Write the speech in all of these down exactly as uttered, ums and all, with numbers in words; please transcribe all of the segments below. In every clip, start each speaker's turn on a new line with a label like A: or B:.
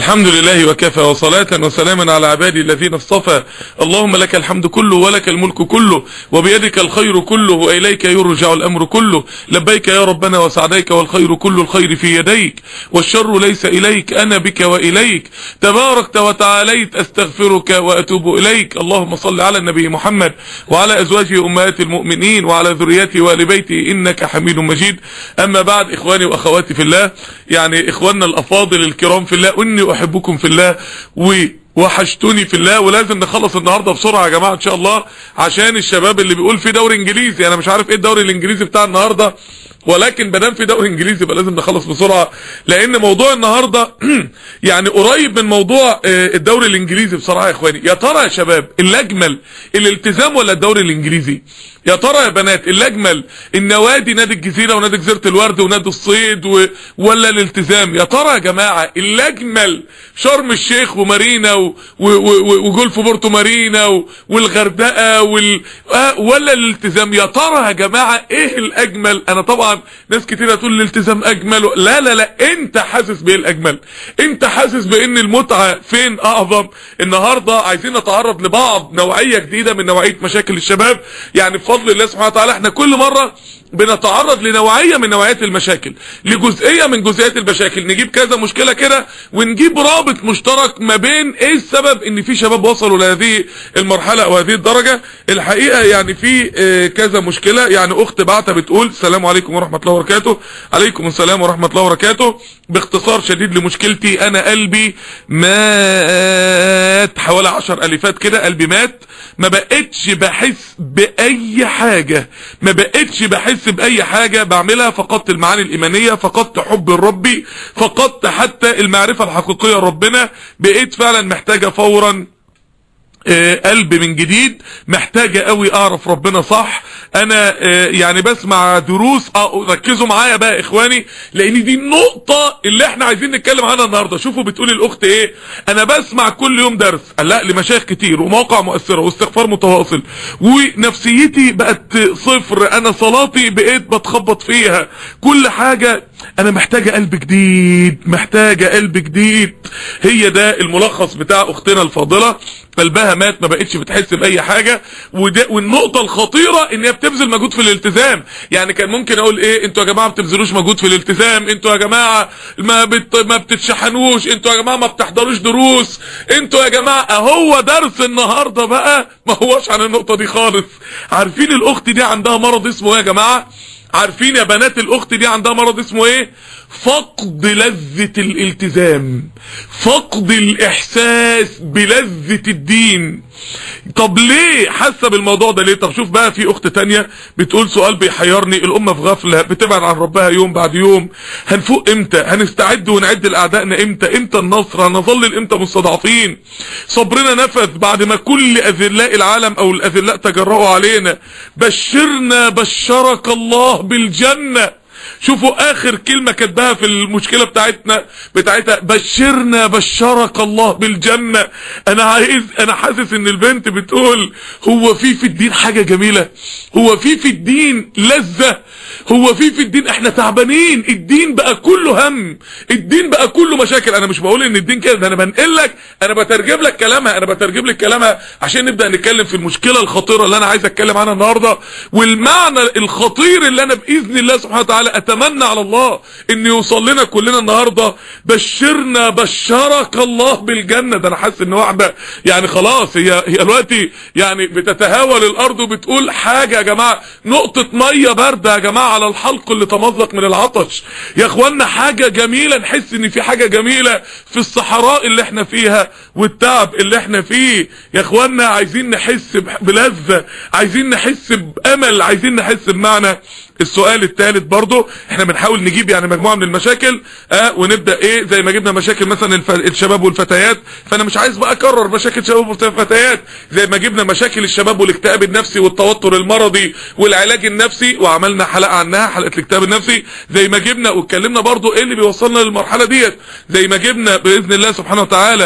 A: الحمد لله وكفى وصلاة وسلاما على عبادي الذين اصطفى. اللهم لك الحمد كله ولك الملك كله وبيدك الخير كله وإليك يرجع الأمر كله. لبيك يا ربنا وسعديك والخير كل الخير في يديك والشر ليس إليك أنا بك وإليك تباركت وتعاليت أستغفرك وأتوب إليك. اللهم صل على النبي محمد وعلى أزواجه أمهات المؤمنين وعلى ذريته وآل بيته إنك حميد مجيد. أما بعد، إخواني وأخواتي في الله، يعني إخواننا الأفاضل الكرام في الله، إني أحبكم في الله ووحشتوني في الله، ولازم نخلص النهارده بسرعه يا جماعه ان شاء الله، عشان الشباب اللي بيقول في دوري انجليزي. انا مش عارف ايه الدوري الانجليزي بتاع النهارده، ولكن بدام في دوري انجليزي يبقى لازم نخلص بسرعه، لان موضوع النهارده يعني قريب من موضوع الدوري الانجليزي بصراحه يا اخواني. يا ترى يا شباب اللي اجمل الالتزام ولا الدوري الانجليزي؟ يا ترى يا بنات اللي اجمل النوادي، نادي الجزيره ونادي جزيره الورد ونادي الصيد و... ولا الالتزام؟ يا ترى يا جماعه اللي اجمل شرم الشيخ ومارينا و... و... و... وجولف بورتو مارينا و... والغردقه وال... آه ولا الالتزام؟ يا ترى يا جماعه ايه الاجمل؟ انا طبعا ناس كتير هتقول الالتزام اجمل و... لا لا لا انت حاسس بايه الاجمل؟ انت حاسس بان المتعه فين اعظم؟ النهارده عايزين نتعرض لبعض نوعيه جديده من نوعيه مشاكل الشباب، يعني بفضل الله سبحانه وتعالى احنا كل مره بنتعرض لنوعيه من نوعيات المشاكل، لجزئيه من جزئيات المشاكل، نجيب كذا مشكله كده ونجيب رابط مشترك ما بين ايه السبب ان في شباب وصلوا لهذه المرحله او هذه الدرجه. الحقيقه يعني في اه كذا مشكله. يعني اخت بعتها بتقول السلام عليكم ورحمه الله وبركاته. عليكم السلام ورحمه الله وبركاته. باختصار شديد لمشكلتي، انا قلبي مات، حوالي عشر الفات كده، قلبي مات، ما بقتش بحس باي حاجه، ما بقتش بحس باي حاجه بعملها، فقدت المعاني الايمانيه، فقدت حب الربي، فقدت حتى المعرفه الحقيقيه لربنا، بقيت فعلا محتاجه فورا قلب من جديد، محتاجة قوي اعرف ربنا صح. انا يعني بسمع دروس، ركزوا معايا بقى اخواني، لان دي النقطة اللي احنا عايزين نتكلم عنها النهاردة. شوفوا بتقول الاخت ايه، انا بسمع كل يوم درس، لا لمشايخ كتير ومواقع مؤثرة واستغفار متواصل، ونفسيتي بقت صفر، انا صلاتي بقيت بتخبط فيها، كل حاجة انا محتاجة قلب جديد، محتاجة قلب جديد. هي ده الملخص بتاع اختنا الفاضلة، قلبها مات، ما بقتش بتحس باي حاجه. وده والنقطه الخطيره ان هي بتبذل مجهود في الالتزام. يعني كان ممكن اقول ايه، انتوا يا جماعه ما بتبذلوش مجهود في الالتزام، انتوا يا جماعه ما بت... ما بتتشحنوش، انتوا يا جماعه ما بتحضروش دروس، انتوا يا جماعه اهو درس النهارده بقى ما هوش عن النقطه دي خالص. عارفين الاخت دي عندها مرض اسمه ايه يا جماعه؟ عارفين يا بنات الاخت دي عندها مرض اسمه ايه؟ فقد لذة الالتزام، فقد الاحساس بلذة الدين. طب ليه حاسه بالموضوع ده ليه؟ طب شوف بقى، في اخت تانية بتقول سؤال بيحيرني، الامه في غفله، بتبعد عن ربها يوم بعد يوم، هنفوق امتى؟ هنستعد ونعد لاعدائنا امتى؟ امتى النصر؟ هنظل امتى مستضعفين؟ صبرنا نفذ بعد ما كل اذلاء العالم او الاذلاء تجرؤوا علينا. بشرنا بشرك الله بالجنه. شوفوا اخر كلمة كتبها في المشكلة بتاعتنا بتاعتها، بشرنا بشرك الله بالجنة. انا عايز انا حاسس ان البنت بتقول هو في في الدين حاجة جميلة؟ هو في في الدين لذة؟ هو في في الدين احنا تعبانين؟ الدين بقى كله هم، الدين بقى كله مشاكل. انا مش بقول ان الدين كده، ده انا بنقل لك، انا بترجم لك كلامها، انا بترجم لك كلامها عشان نبدأ نتكلم في المشكلة الخطيرة اللي انا عايز اتكلم عنها النهاردة، والمعنى الخطير اللي انا باذن الله سبحانه وتعالى اتمنى على الله ان يوصل لنا كلنا النهارده. بشرنا بشرك الله بالجنه. ده انا حاسس ان واحده يعني خلاص هي هي دلوقتي يعني بتتهاول الارض وبتقول حاجه يا جماعه، نقطه ميه بارده يا جماعه على الحلق اللي تمزق من العطش. يا اخوانا حاجه جميله، نحس ان في حاجه جميله في الصحراء اللي احنا فيها والتعب اللي احنا فيه. يا اخوانا عايزين نحس بلذه، عايزين نحس بامل، عايزين نحس بمعنى. السؤال الثالث برضو احنا بنحاول نجيب يعني مجموعة من المشاكل اه ونبدأ ايه، زي ما جبنا مشاكل مثلا الف... الشباب والفتيات، فانا مش عايز بقى اكرر مشاكل شباب والفتيات، زي ما جبنا مشاكل الشباب والاكتئاب النفسي والتوتر المرضي والعلاج النفسي وعملنا حلقة عنها، حلقة الاكتئاب النفسي، زي ما جبنا واتكلمنا برضو ايه اللي بيوصلنا للمرحلة ديت، زي ما جبنا باذن الله سبحانه وتعالى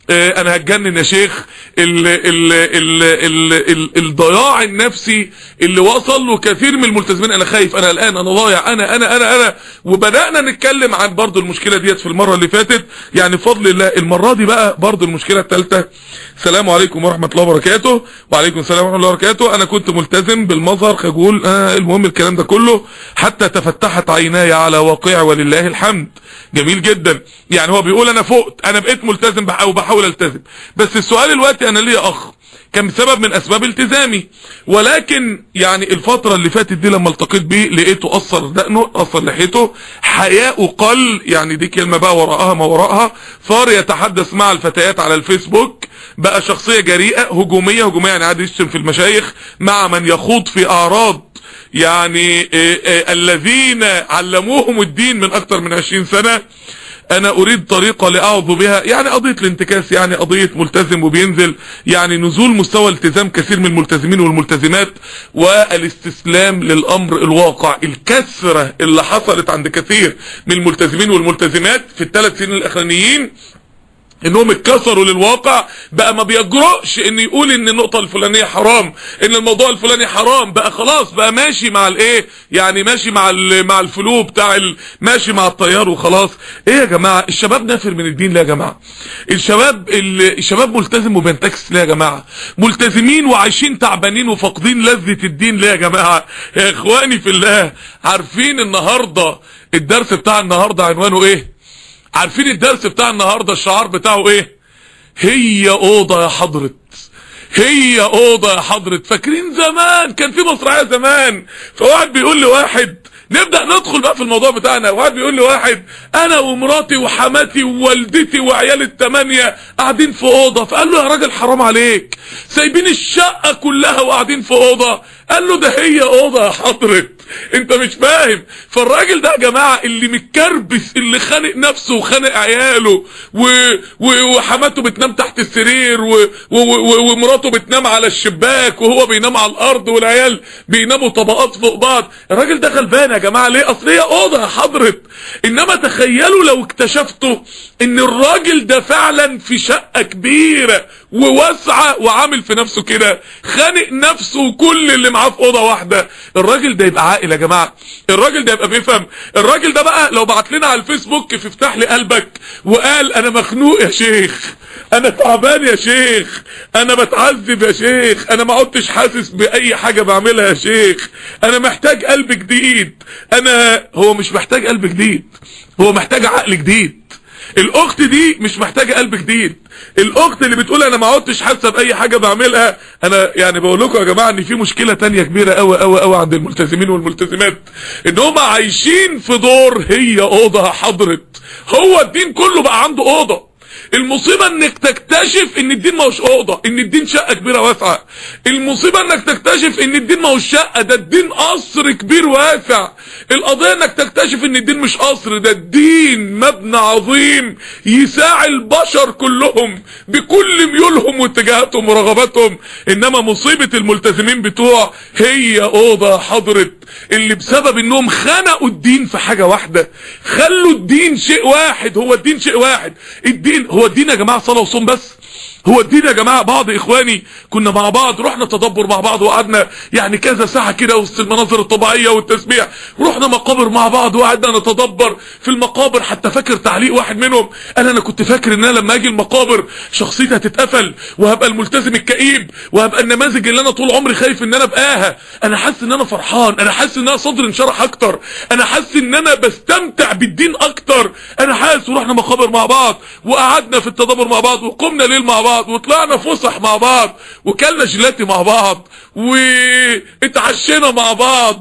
A: اه انا هتجنن يا شيخ. ال ال ال ال ال الضياع النفسي اللي وصل له كثير من الملتزمين، انا خايف، انا الان انا ضايع، انا انا انا انا وبدأنا نتكلم عن برضو المشكلة ديت في المرة اللي فاتت، يعني بفضل الله. المرة دي بقى برضو المشكلة الثالثة. السلام عليكم ورحمة الله وبركاته. وعليكم السلام ورحمة الله وبركاته. انا كنت ملتزم بالمظهر خجول، آه المهم الكلام ده كله حتى تفتحت عيناي على واقع ولله الحمد. جميل جدا. يعني هو بيقول انا فقت، انا بقيت ملتزم او بحاول التزم، بس السؤال الوقتي انا ليا اخ كان بسبب من اسباب التزامي، ولكن يعني الفترة اللي فاتت دي لما التقيت بيه لقيته قصر دقنه، قصر لحيته، حياءه قل، يعني دي كلمة بقى وراءها ما وراءها، صار يتحدث مع الفتيات على الفيسبوك، بقى شخصية جريئة هجومية، هجومية يعني عادي يشتم في المشايخ مع من يخوض في اعراض يعني إيه إيه الذين علموهم الدين من اكتر من عشرين سنة. انا اريد طريقة لاعوذ بها، يعني قضية الانتكاس، يعني قضية ملتزم وبينزل، يعني نزول مستوى التزام كثير من الملتزمين والملتزمات، والاستسلام للامر الواقع. الكسرة اللي حصلت عند كثير من الملتزمين والملتزمات في الثلاث سنين الاخرانيين انهم اتكسروا للواقع، بقى ما بيجرؤش ان يقول ان النقطة الفلانية حرام، ان الموضوع الفلاني حرام، بقى خلاص بقى ماشي مع الايه، يعني ماشي مع مع الفلو بتاع ال... ماشي مع التيار وخلاص. ايه يا جماعة الشباب نافر من الدين ليه يا جماعة؟ الشباب ال... الشباب ملتزم وبينتكس ليه يا جماعة؟ ملتزمين وعايشين تعبانين وفاقدين لذة الدين ليه يا جماعة؟ يا اخواني في الله، عارفين النهاردة الدرس بتاع النهاردة عنوانه ايه؟ عارفين الدرس بتاع النهاردة الشعار بتاعه ايه؟ هي اوضة يا حضرة، هي اوضة يا حضرة. فاكرين زمان كان في مسرحية زمان، فواحد بيقول لواحد، نبدأ ندخل بقى في الموضوع بتاعنا، واحد بيقول لواحد انا ومراتي وحماتي ووالدتي وعيال التمانية قاعدين في اوضة، فقال له يا راجل حرام عليك، سايبين الشقة كلها وقاعدين في اوضة. قال له ده هي اوضة يا حضرة، انت مش فاهم. فالراجل ده يا جماعة اللي متكربس، اللي خانق نفسه وخانق عياله و... و... وحماته بتنام تحت السرير و... و... و... ومراته بتنام على الشباك وهو بينام على الارض والعيال بيناموا طبقات فوق بعض، الراجل ده غلبان يا جماعة. ليه؟ اصل هي اوضة يا حضرة. انما تخيلوا لو اكتشفتوا ان الراجل ده فعلا في شقة كبيرة وواسعة وعامل في نفسه كده، خانق نفسه وكل اللي معاه في اوضة واحدة، الراجل ده يبقى عاقل يا جماعة، الراجل ده يبقى بيفهم. الراجل ده بقى لو بعت لنا على الفيسبوك في افتح لي قلبك وقال انا مخنوق يا شيخ، انا تعبان يا شيخ، انا بتعذب يا شيخ، انا ما عدتش حاسس باي حاجة بعملها يا شيخ، انا محتاج قلب جديد، انا هو مش محتاج قلب جديد، هو محتاج عقل جديد. الاخت دي مش محتاجة قلب جديد، الاخت اللي بتقول انا ما عدتش حاسه باي حاجه بعملها. انا يعني بقول لكم يا جماعه ان في مشكله تانية كبيره قوي قوي قوي عند الملتزمين والملتزمات، ان هم عايشين في دور هي اوضه حضرت، هو الدين كله بقى عنده اوضه. المصيبة انك تكتشف ان الدين ما هوش اوضة، ان الدين شقة كبيرة واسعة. المصيبة انك تكتشف ان الدين ما هوش شقة، ده الدين قصر كبير واسع. القضية انك تكتشف ان الدين مش قصر، ده الدين مبنى عظيم يساع البشر كلهم بكل ميولهم واتجاهاتهم ورغباتهم. انما مصيبة الملتزمين بتوع هي اوضة حضرت، اللي بسبب انهم خنقوا الدين في حاجة واحدة، خلوا الدين شيء واحد. هو الدين شيء واحد، الدين هو الدين يا جماعة صلاة وصوم بس. هو الدين يا جماعة بعض اخواني كنا مع بعض، رحنا تدبر مع بعض وقعدنا يعني كذا ساعة كده وسط المناظر الطبيعية والتسبيح، رحنا مقابر مع بعض وقعدنا نتدبر في المقابر. حتى فاكر تعليق واحد منهم قال انا كنت فاكر ان انا لما اجي المقابر شخصيتي هتتقفل وهبقى الملتزم الكئيب وهبقى النماذج اللي انا طول عمري خايف ان انا ابقاها. انا حاسس ان انا فرحان، انا حاسس ان انا صدري انشرح اكتر، انا حاسس ان انا بستمتع بالدين اكتر، انا حاسس. ورحنا مقابر مع بعض وقعدنا في التدبر مع بعض وقمنا ليل مع بعض وطلعنا فسح مع بعض وكلنا جيلاتي مع بعض واتعشينا مع بعض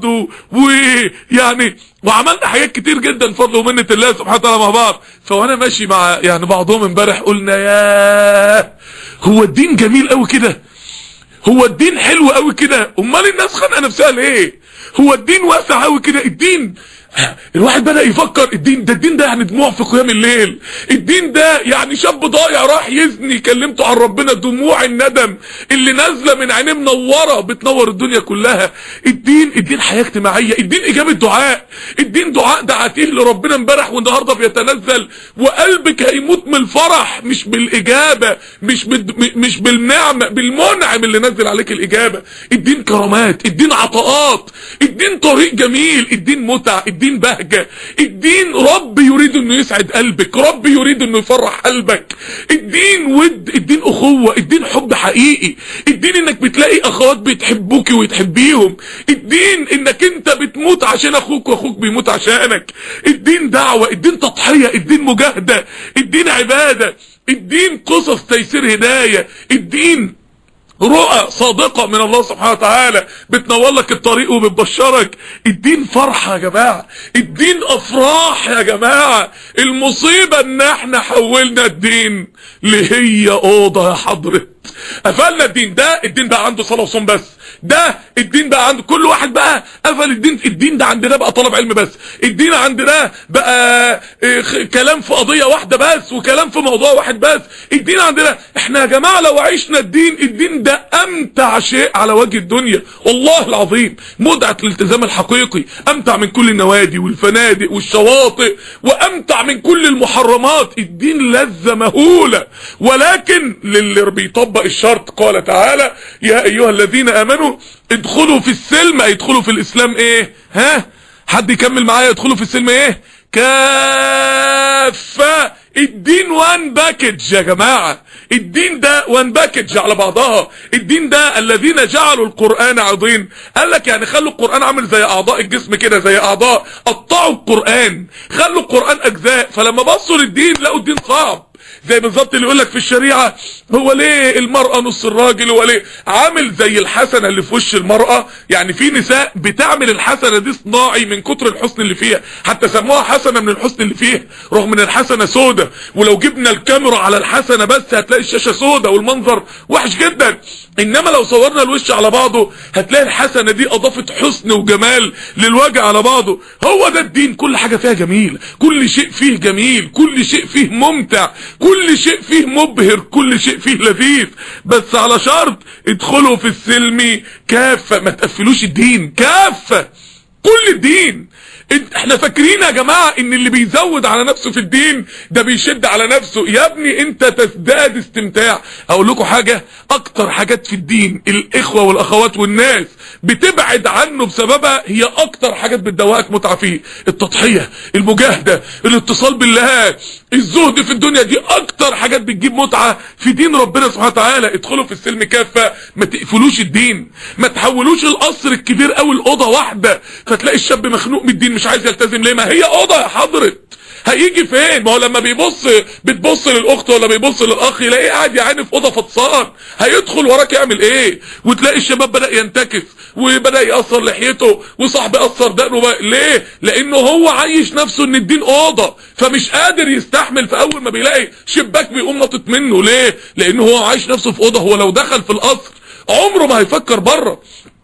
A: ويعني وعملنا حاجات كتير جدا بفضل ومنة الله سبحانه وتعالى مع بعض. فوانا ماشي مع يعني بعضهم امبارح قلنا ياه هو الدين جميل قوي كده، هو الدين حلو قوي كده، امال الناس خانقه نفسها ليه؟ هو الدين واسع قوي كده. الدين الواحد بدأ يفكر الدين ده الدين ده يعني دموع في قيام الليل، الدين ده يعني شاب ضايع راح يزني كلمته عن ربنا دموع الندم اللي نازله من عينيه منوره بتنور الدنيا كلها. الدين الدين حياه اجتماعيه، الدين اجابه دعاء، الدين دعاء دعاتيه لربنا امبارح والنهارده بيتنزل وقلبك هيموت من الفرح، مش بالاجابه، مش بال مش بالنعمه، بالمنعم اللي نزل عليك الاجابه. الدين كرامات، الدين عطاءات، الدين طريق جميل، الدين متع، الدين بهجه، الدين رب يريد انه يسعد قلبك، رب يريد انه يفرح قلبك. الدين ود، الدين اخوه، الدين حب حقيقي، الدين انك بتلاقي اخوات بتحبوك وتحبيهم، الدين انك انت بتموت عشان اخوك واخوك بيموت عشانك، الدين دعوه، الدين تضحيه، الدين مجاهده، الدين عباده، الدين قصص تيسير هدايه، الدين رؤى صادقة من الله سبحانه وتعالى بتنور لك الطريق وبتبشرك. الدين فرحة يا جماعة، الدين افراح يا جماعة. المصيبة ان احنا حولنا الدين لهي اوضة يا حضرة، قفلنا الدين ده. الدين بقى عنده صلاة وصوم بس، ده الدين بقى عنده كل واحد بقى قفل الدين. الدين ده عندنا بقى طلب علم بس، الدين عندنا بقى كلام في قضية واحدة بس وكلام في موضوع واحد بس. الدين عندنا احنا يا جماعة لو عشنا الدين، الدين ده امتع شيء على وجه الدنيا والله العظيم. متعة الالتزام الحقيقي امتع من كل النوادي والفنادق والشواطئ، وامتع من كل المحرمات. الدين لذة مهولة، ولكن للي بيطبق الشرط قال تعالى يا ايها الذين امنوا ادخلوا في السلم، يدخلوا في الاسلام ايه؟ ها حد يكمل معايا؟ يدخلوا في السلم ايه؟ كافة. الدين وان باكج يا جماعة، الدين ده وان باكج على بعضها. الدين ده الذين جعلوا القرآن عضين، قال لك يعني خلوا القرآن عامل زي اعضاء الجسم كده، زي اعضاء، قطعوا القرآن، خلوا القرآن اجزاء. فلما بصوا للدين لقوا الدين صعب، زي بالظبط اللي يقول لك في الشريعه هو ليه المراه نص الراجل، هو ليه عامل زي الحسنه اللي في وش المراه. يعني في نساء بتعمل الحسنه دي صناعي من كتر الحسن اللي فيها، حتى سموها حسنه من الحسن اللي فيها، رغم ان الحسنه سودة. ولو جبنا الكاميرا على الحسنه بس هتلاقي الشاشه سودة والمنظر وحش جدا. انما لو صورنا الوش على بعضه هتلاقي الحسنه دي اضافت حسن وجمال للوجه على بعضه. هو ده الدين، كل حاجه فيها جميل، كل شيء فيه جميل، كل شيء فيه ممتع، كل شيء فيه مبهر، كل شيء فيه لذيذ، بس على شرط ادخلوا في السلم كافة. ما تقفلوش الدين، كافة كل الدين. احنا فاكرين يا جماعة ان اللي بيزود على نفسه في الدين ده بيشد على نفسه. يا ابني انت تزداد استمتاع. اقول لكم حاجة، اكتر حاجات في الدين الاخوة والاخوات والناس بتبعد عنه بسببها هي اكتر حاجات بتدوقك متعة فيه. التضحية، المجاهدة، الاتصال بالله، الزهد في الدنيا، دي اكتر حاجات بتجيب متعة في دين ربنا سبحانه وتعالى. ادخلوا في السلم كافة، ما تقفلوش الدين، ما تحولوش القصر الكبير قوي الاوضة واحدة فتلاقي الشاب مخنوق من الدين مش عايز يلتزم. ليه؟ ما هي اوضه يا حضرة، هيجي فين؟ ما هو لما بيبص بتبص للاخت ولا بيبص للاخ يلاقيه قاعد يا عيني في اوضه فطسان، هيدخل وراك يعمل ايه؟ وتلاقي الشباب بدا ينتكس وبدا يقصر لحيته وصاحبي قصر دقنه بقى. ليه؟ لانه هو عايش نفسه ان الدين اوضه، فمش قادر يستحمل. فاول ما بيلاقي شباك بيقوم ناطط منه. ليه؟ لانه هو عايش نفسه في اوضه. هو لو دخل في القصر عمره ما هيفكر بره،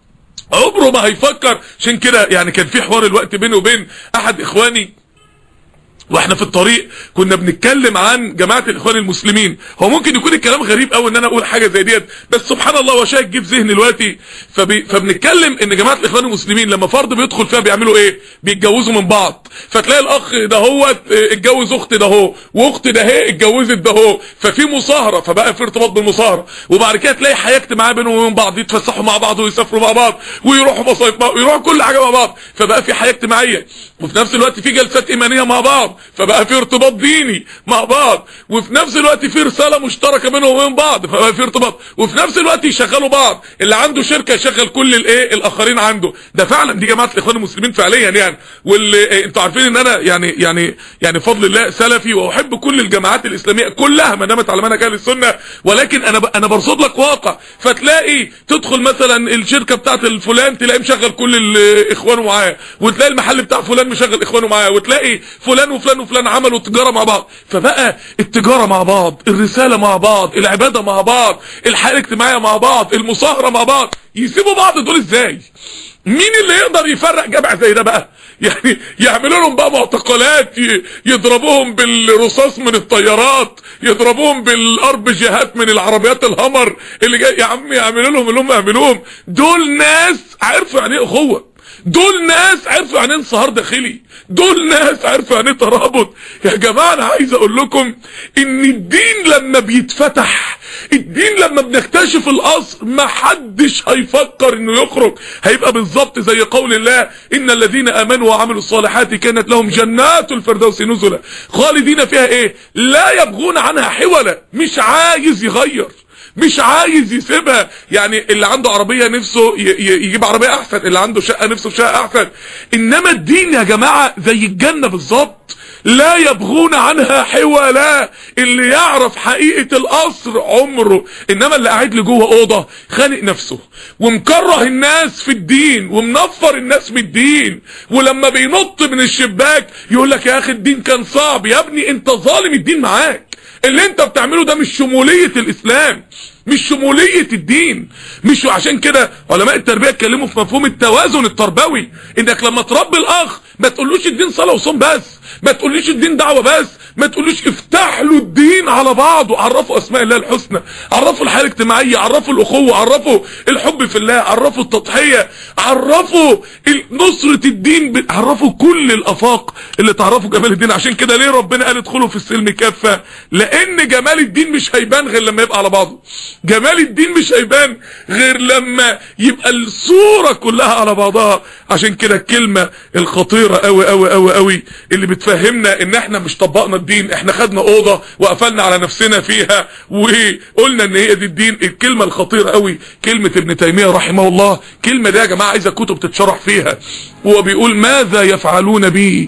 A: عمره ما هيفكر. عشان كده يعني كان في حوار الوقت بيني وبين احد اخواني واحنا في الطريق، كنا بنتكلم عن جماعة الاخوان المسلمين. هو ممكن يكون الكلام غريب قوي ان انا اقول حاجة زي ديت، بس سبحان الله وشايك جه في ذهني دلوقتي. فبي... فبنتكلم ان جماعة الاخوان المسلمين لما فرد بيدخل فيها بيعملوا ايه؟ بيتجوزوا من بعض. فتلاقي الاخ ده هو اتجوز اخت ده هو، واخت ده هي اتجوزت ده هو، ففي مصاهرة، فبقى في ارتباط بالمصاهرة. وبعد كده تلاقي حياة اجتماعية بينهم وبين بعض، يتفسحوا مع بعض ويسافروا مع بعض ويروحوا مصايف مع... ويروحوا كل حاجة مع بعض، فبقى في حياة اجتماعية. وفي نفس الوقت في جلسات ايمانية مع بعض، فبقى في ارتباط ديني مع بعض. وفي نفس الوقت في رسالة مشتركة بينهم وبين بعض، فبقى في ارتباط. وفي نفس الوقت يشغلوا بعض، اللي عنده شركة يشغل كل الايه الاخرين عنده. ده فعلا دي جماعة الاخوان المسلمين فعليا يعني. واللي انتوا عارفين ان انا يعني يعني يعني فضل الله سلفي واحب كل الجماعات الاسلامية كلها ما دامت على منهج اهل السنة، ولكن انا انا برصد لك واقع. فتلاقي تدخل مثلا الشركة بتاعت الفلان تلاقي مشغل كل الاخوان معاه، وتلاقي المحل بتاع فلان مشغل اخوانه معاه، وتلاقي فلان وفلان وفلان عملوا تجارة مع بعض. فبقى التجارة مع بعض، الرسالة مع بعض، العبادة مع بعض، الحياة الاجتماعية مع بعض، المصاهرة مع بعض. يسيبوا بعض دول ازاي؟ مين اللي يقدر يفرق جمع زي ده بقى؟ يعني يعملوا لهم بقى معتقلات، يضربوهم بالرصاص من الطيارات، يضربوهم بالارب جهات من العربيات الهمر اللي جاي. يا عم يعملوا لهم اللي هم يعملوهم. دول ناس عرفوا يعني ايه اخوه، دول ناس عرفوا يعني ايه انصهار داخلي، دول ناس عرفوا يعني ايه ترابط. يا جماعه انا عايز اقول لكم ان الدين لما بيتفتح، الدين لما بنكتشف الاصل ما حدش هيفكر انه يخرج. هيبقى بالظبط زي قول الله ان الذين امنوا وعملوا الصالحات كانت لهم جنات الفردوس نزلا خالدين فيها ايه لا يبغون عنها حولا. مش عايز يغير، مش عايز يسيبها. يعني اللي عنده عربية نفسه يجيب عربية احسن، اللي عنده شقة نفسه في شقة احسن. انما الدين يا جماعة زي الجنة بالظبط، لا يبغون عنها حولا. اللي يعرف حقيقة القصر عمره. انما اللي قاعد له جوه اوضه خانق نفسه ومكره الناس في الدين ومنفر الناس من الدين، ولما بينط من الشباك يقول لك يا اخي الدين كان صعب. يا ابني انت ظالم الدين معاك. اللي انت بتعمله ده مش شمولية الاسلام، مش شمولية الدين. مش عشان كده علماء التربية اتكلموا في مفهوم التوازن التربوي، انك لما تربي الاخ ما تقولوش الدين صلاة وصوم بس، ما تقوليش الدين دعوة بس، ما تقولوش افتح له الدين على بعضه. عرفوا اسماء الله الحسنى، عرفوا الحياة الاجتماعية، عرفوا الاخوة، عرفوا الحب في الله، عرفوا التضحية، عرفوا نصرة الدين، عرفوا كل الافاق اللي تعرفوا جمال الدين. عشان كده ليه ربنا قال ادخلوا في السلم كافة؟ لان جمال الدين مش هيبان غير لما يبقى على بعضه. جمال الدين مش هيبان غير لما يبقى الصورة كلها على بعضها. عشان كده الكلمة الخطيرة قوي قوي قوي قوي اللي بتفهمنا ان احنا مش طبقنا الدين، احنا خدنا اوضة وقفلنا على نفسنا فيها وقلنا ان هي دي الدين. الكلمة الخطيرة قوي كلمة ابن تيمية رحمه الله. كلمة دي يا جماعة عايزة كتب تتشرح فيها. هو بيقول ماذا يفعلون بي؟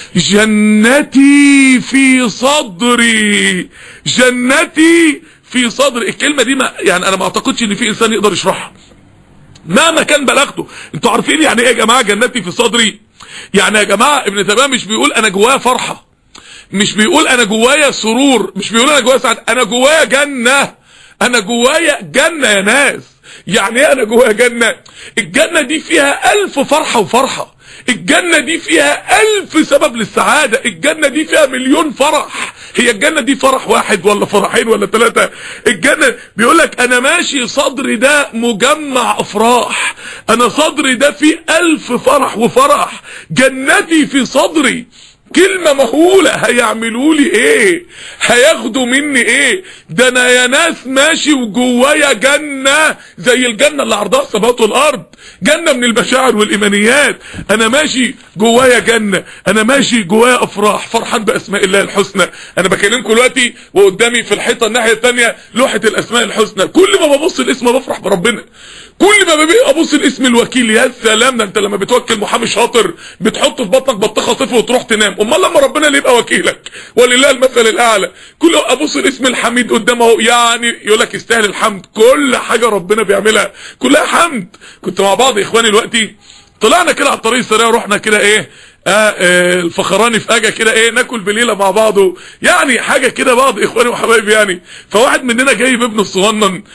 A: جنتي في صدري، جنتي في صدر. الكلمة دي ما يعني انا ما اعتقدش ان في انسان يقدر يشرحها مهما كان بلاغته. انتوا عارفين يعني ايه يا جماعة جنتي في صدري؟ يعني يا جماعة ابن تيمية مش بيقول انا جوايا فرحة، مش بيقول انا جوايا سرور، مش بيقول انا جوايا سعادة، انا جوايا جنة، انا جوايا جنة يا ناس. يعني ايه انا جوايا جنة؟ الجنة دي فيها الف فرحة وفرحة، الجنة دي فيها الف سبب للسعادة، الجنة دي فيها مليون فرح. هي الجنة دي فرح واحد ولا فرحين ولا ثلاثة؟ الجنة بيقولك انا ماشي صدري ده مجمع افراح، انا صدري ده فيه الف فرح وفرح. جنتي في صدري كلمة مهولة. هيعملوا لي ايه؟ هياخدوا مني ايه؟ ده انا يا ناس ماشي وجوايا جنة زي الجنة اللي عرضها السماوات والارض، جنة من المشاعر والايمانيات. انا ماشي جوايا جنة، انا ماشي جوايا افراح، فرحان باسماء الله الحسنى. انا بكلمكم دلوقتي وقدامي في الحيطة الناحية الثانية لوحة الاسماء الحسنى. كل ما ببص الاسم بفرح بربنا، كل ما ببقى ابص الاسم الوكيل. يا سلام، ده انت لما بتوكل محامي شاطر بتحط في بطنك بطيخه صفر وتروح تنام. امال لما ربنا اللي يبقى وكيلك ولله المثل الاعلى. كل ابص الاسم الحميد قدامه يعني يقول لك يستاهل الحمد. كل حاجه ربنا بيعملها كلها حمد. كنت مع بعض اخواني دلوقتي طلعنا كده على الطريق السريع، رحنا كده ايه آه آه الفخراني في اجا كده ايه ناكل بليله مع بعضه، يعني حاجه كده بعض اخواني وحبايبي يعني. فواحد مننا جايب ابنه الصغنن،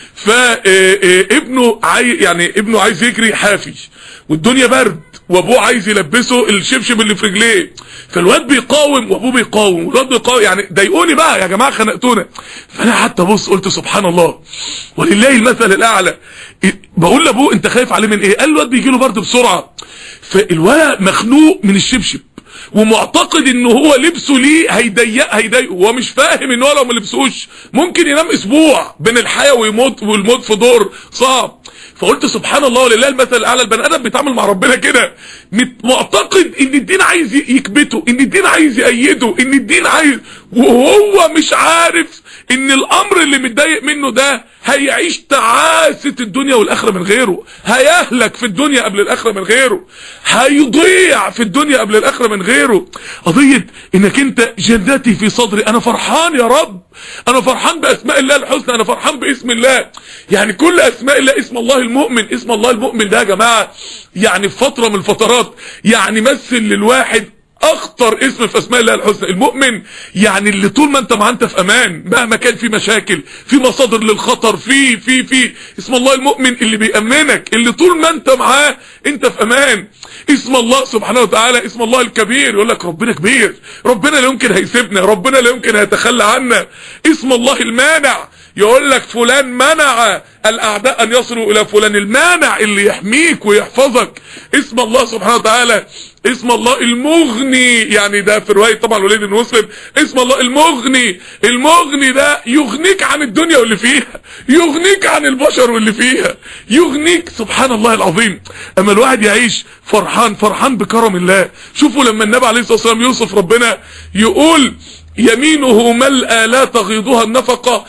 A: فابنه عاي يعني ابنه عايز يجري حافي والدنيا برد، وابوه عايز يلبسه الشبشب اللي في رجليه، فالواد بيقاوم وابوه بيقاوم والواد بيقاوم. يعني ضايقوني بقى يا جماعه، خنقتونا. فانا حتى بص قلت سبحان الله ولله المثل الاعلى. بقول لابوه انت خايف عليه من ايه؟ قال الواد بيجي له برد بسرعه. فالولد مخنوق من الشبشب ومعتقد ان هو لبسه ليه هيضيق هيضايقه، وهو مش فاهم ان هو لو ما لبسوش ممكن ينام اسبوع بين الحياه ويموت، والموت في دور صعب. فقلت سبحان الله ولله المثل الاعلى. البني ادم بيتعامل مع ربنا كده، معتقد ان الدين عايز يكبته، ان الدين عايز يأيده، ان الدين عايز، وهو مش عارف ان الامر اللي متضايق منه ده هيعيش تعاسة الدنيا والاخرة من غيره، هيهلك في الدنيا قبل الاخرة من غيره، هيضيع في الدنيا قبل الاخرة من غيره. قضية انك انت جنتي في صدري، انا فرحان يا رب، انا فرحان باسماء الله الحسنى، انا فرحان باسم الله. يعني كل اسماء الله اسم الله المؤمن. اسم الله المؤمن ده يا جماعة يعني في فترة من الفترات يعني مثل للواحد اخطر اسم في اسماء الله الحسنى المؤمن، يعني اللي طول ما انت معاه انت في امان، مهما كان في مشاكل، في مصادر للخطر، في في في اسم الله المؤمن اللي بيأمنك، اللي طول ما انت معاه انت في امان. اسم الله سبحانه وتعالى اسم الله الكبير، يقول لك ربنا كبير، ربنا لا يمكن هيسيبنا، ربنا لا يمكن هيتخلى عنا. اسم الله المانع، يقول لك فلان منع الاعداء ان يصلوا الى فلان، المانع اللي يحميك ويحفظك. اسم الله سبحانه وتعالى اسم الله المغني، يعني ده في رواية طبعا الوليد بن مسلم، اسم الله المغني، المغني ده يغنيك عن الدنيا واللي فيها، يغنيك عن البشر واللي فيها، يغنيك. سبحان الله العظيم. اما الواحد يعيش فرحان فرحان بكرم الله. شوفوا لما النبي عليه الصلاة والسلام يوصف ربنا يقول يمينه ملأى لا تغيضها النفقة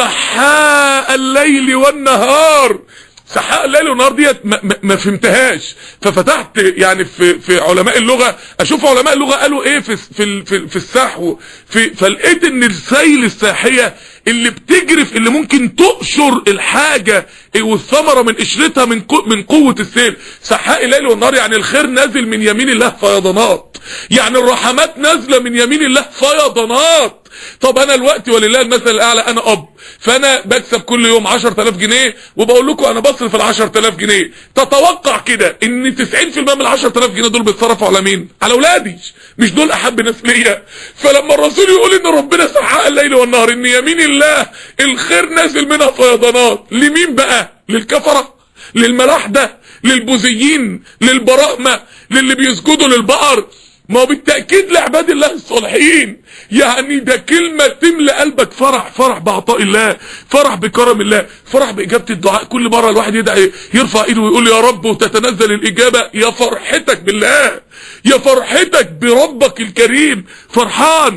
A: سحاء الليل والنهار. سحاء الليل والنهار ديت ما, ما, ما فهمتهاش، ففتحت يعني في في علماء اللغه اشوف علماء اللغه قالوا ايه في في في, في السحو، في فلقيت ان السيل الساحيه اللي بتجرف اللي ممكن تقشر الحاجه والثمره من قشرتها من من قوه السيل. سحاء الليل والنهار يعني الخير نازل من يمين الله فيضانات، يعني الرحمات نازله من يمين الله فيضانات. طب انا الوقت ولله المثل الاعلى، انا اب فانا بكسب كل يوم عشرة آلاف جنيه وبقول لكم انا بصرف ال عشرة آلاف جنيه، تتوقع كده ان تسعين في المية من ال عشرة آلاف جنيه دول بيتصرفوا على مين؟ على اولادي، مش دول احب ناس ليا. فلما الرسول يقول ان ربنا سحاء الليل والنهار، ان يمين الله الخير نازل منها فيضانات، لمين بقى؟ للكفره؟ للملاحده؟ للبوذيين؟ للبراهمه؟ للي بيسجدوا للبقر؟ ما هو بالتأكيد لعباد الله الصالحين. يعني ده كلمة تملأ قلبك فرح، فرح بعطاء الله، فرح بكرم الله، فرح بإجابة الدعاء. كل مرة الواحد يدعي يرفع ايده ويقول يا رب وتتنزل الإجابة، يا فرحتك بالله، يا فرحتك بربك الكريم، فرحان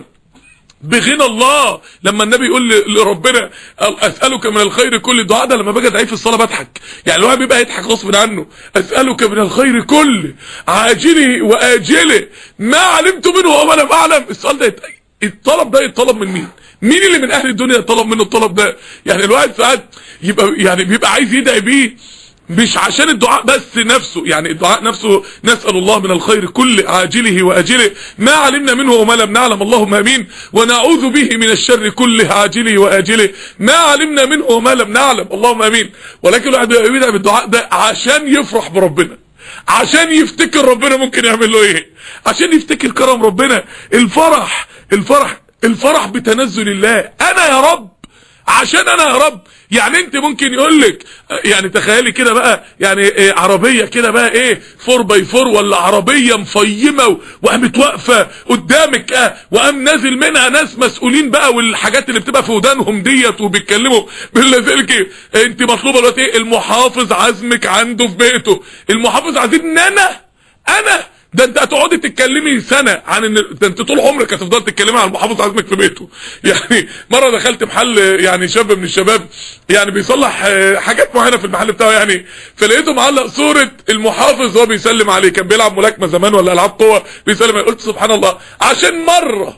A: بغنى الله. لما النبي يقول لربنا اسالك من الخير كل، الدعاء ده لما باجي ادعي في الصلاه بضحك، يعني الواحد بيبقى يضحك غصب عنه. اسالك من الخير كل عاجله واجله ما علمت منه وما لم اعلم. السؤال ده الطلب ده يتطلب من مين؟ مين اللي من اهل الدنيا يطلب منه الطلب ده؟ يعني الواحد ساعات يبقى يعني بيبقى عايز يدعي بيه مش عشان الدعاء بس نفسه، يعني الدعاء نفسه نسأل الله من الخير كل عاجله وآجله ما علمنا منه وما لم نعلم، اللهم امين، ونعوذ به من الشر كله عاجله وآجله ما علمنا منه وما لم نعلم، اللهم امين. ولكن الواحد بيدعي بالدعاء ده عشان يفرح بربنا، عشان يفتكر ربنا ممكن يعمل له ايه، عشان يفتكر كرم ربنا. الفرح الفرح الفرح بتنزل الله. انا يا رب، عشان انا يا رب. يعني انت ممكن يقولك يعني تخيلي كده بقى، يعني إيه عربية كده بقى ايه فور باي فور ولا عربية مفيمة وقامت واقفة قدامك اه وقام نازل منها ناس مسؤولين بقى، والحاجات اللي بتبقى في ودانهم ديت وبيتكلموا بالذلك. انت مطلوبة دلوقتي ايه؟ المحافظ عزمك عنده في بيته، المحافظ عايزين ان انا انا ده انت هتقعدي تتكلمي سنه عن ان ده انت طول عمرك هتفضل تتكلمي عن المحافظ عزمك في بيته. يعني مره دخلت محل يعني شاب من الشباب يعني بيصلح حاجات معينه في المحل بتاعه، يعني فلقيته معلق صوره المحافظ وهو بيسلم عليه، كان بيلعب ملاكمه زمان ولا العاب قوه بيسلم عليه. قلت سبحان الله، عشان مره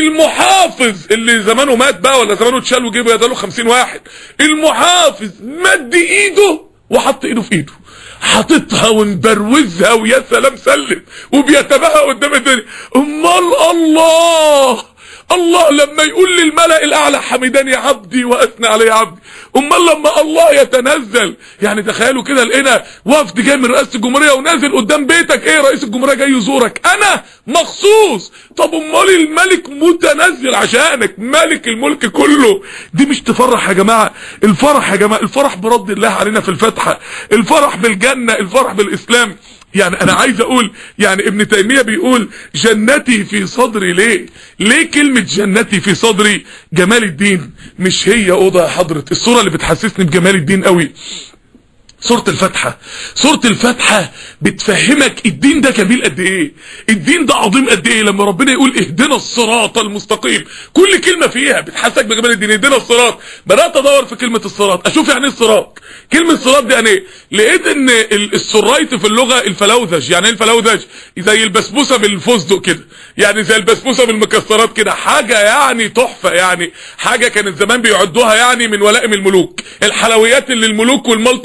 A: المحافظ اللي زمانه مات بقى ولا زمانه اتشال وجيبه يداله خمسين واحد، المحافظ مد ايده وحط ايده في ايده، حاططها ونبروزها ويا سلام سلم وبيتباهى قدام الدنيا. امال الله الله لما يقول للملأ الاعلى حمدني عبدي واثنى علي عبدي، امال لما الله يتنزل. يعني تخيلوا كده لقينا وفد جاي من رئاسه الجمهوريه ونازل قدام بيتك، ايه رئيس الجمهوريه جاي يزورك انا مخصوص. طب امال الملك متنزل عشانك، ملك الملك كله. دي مش تفرح يا جماعه؟ الفرح يا جماعه، الفرح برد الله علينا في الفاتحه، الفرح بالجنه، الفرح بالاسلام. يعني انا عايز اقول يعني ابن تيمية بيقول جنتي في صدري. ليه ليه كلمة جنتي في صدري؟ جمال الدين مش هي اوضه يا حضرة. الصورة اللي بتحسسني بجمال الدين قوي سورة الفاتحة. سورة الفاتحة بتفهمك الدين ده جميل قد ايه، الدين ده عظيم قد ايه. لما ربنا يقول اهدنا الصراط المستقيم، كل كلمة فيها بتحسسك بجمال الدين. اهدنا الصراط، بدأت ادور في كلمة الصراط اشوف يعني ايه الصراط، كلمة الصراط دي يعني ايه. لقيت ان السرايت في اللغة الفلوذج. يعني ايه الفلوذج؟ زي البسبوسة بالفستق كده، يعني زي البسبوسة بالمكسرات كده، حاجة يعني تحفة، يعني حاجة كانت زمان بيعدوها يعني من ولائم الملوك، الحلويات اللي الملوك والمالتي مليونيرات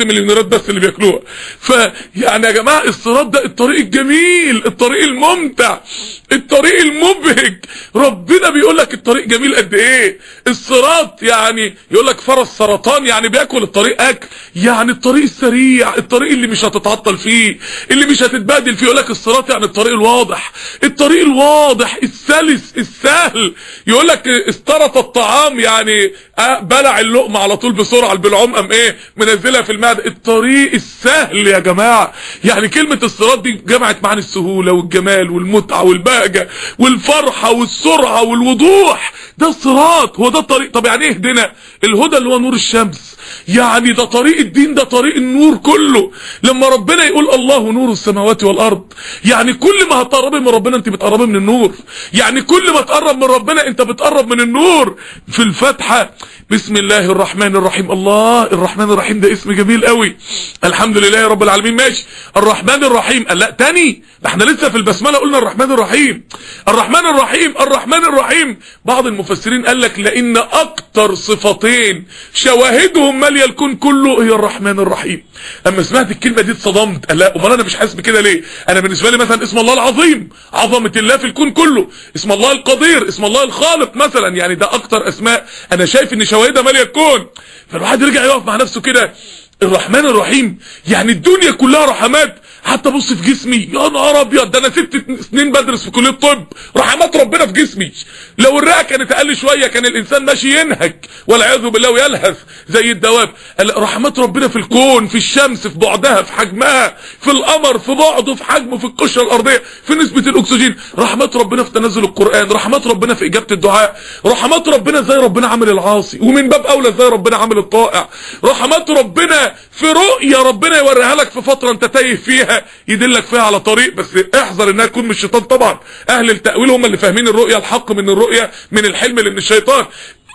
A: الحيوانات بس اللي بياكلوها. فيعني يا جماعه الصراط ده الطريق الجميل، الطريق الممتع، الطريق المبهج. ربنا بيقول لك الطريق جميل قد ايه. الصراط يعني يقول لك فرس سرطان، يعني بياكل الطريق اكل، يعني الطريق السريع، الطريق اللي مش هتتعطل فيه، اللي مش هتتبهدل فيه. يقول لك الصراط يعني الطريق الواضح، الطريق الواضح السلس السهل. يقول لك استرط الطعام، يعني بلع اللقمه على طول بسرعه، البلعوم ام ايه منزلها في المعده. الطريق السهل يا جماعه. يعني كلمه الصراط دي جمعت معاني السهوله والجمال والمتعه والبهجه والفرحه والسرعه والوضوح. ده الصراط، هو ده الطريق. طب يعني ايه هدنا؟ الهدى اللي هو نور الشمس، يعني ده طريق الدين، ده طريق النور كله. لما ربنا يقول الله نور السماوات والارض، يعني كل ما هتقربي من ربنا انت بتقربي من النور، يعني كل ما تقرب من ربنا انت بتقرب من النور. في الفاتحه بسم الله الرحمن الرحيم، الله الرحمن الرحيم ده اسم جميل قوي. الحمد لله رب العالمين، ماشي. الرحمن الرحيم، قال لا تاني، ده احنا لسه في البسمله قلنا الرحمن الرحيم. الرحمن الرحيم الرحمن الرحيم. بعض المفسرين قال لك لان اكتر صفتين شواهدهم ماليه الكون كله هي الرحمن الرحيم. اما سمعت الكلمه دي اتصدمت، قال لا امال انا مش حاسس بكده ليه؟ انا بالنسبه لي مثلا اسم الله العظيم، عظمه الله في الكون كله، اسم الله القدير، اسم الله الخالق مثلا، يعني ده اكتر اسماء انا شايف ان شواهدها ماليه الكون. فالواحد يرجع يقف مع نفسه كده، الرحمن الرحيم يعني الدنيا كلها رحمات. حتى بص في جسمي، يا نهار ابيض، ده انا ست سنين بدرس في كليه الطب، رحمات ربنا في جسمي. لو الرئه كانت اقل شويه كان الانسان ماشي ينهك والعياذ بالله ويلهث زي الدواب. رحمات ربنا في الكون، في الشمس، في بعدها، في حجمها، في القمر، في بعده، في حجمه، في القشره الارضيه، في نسبه الاكسجين. رحمات ربنا في تنزل القران، رحمات ربنا في اجابه الدعاء، رحمات ربنا ازاي ربنا عامل العاصي، ومن باب اولى ازاي ربنا عامل الطائع. رحمات ربنا في رؤيه ربنا يوريها لك في فتره انت تايه فيها، يدلك فيها على طريق، بس احذر انها تكون من الشيطان. طبعا اهل التأويل هم اللي فاهمين الرؤية الحق من الرؤية من الحلم اللي من الشيطان.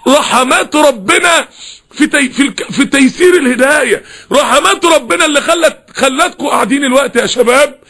A: رحمات ربنا في تي في, الك... في تيسير الهداية. رحمات ربنا اللي خلت خلتكم قاعدين الوقت يا شباب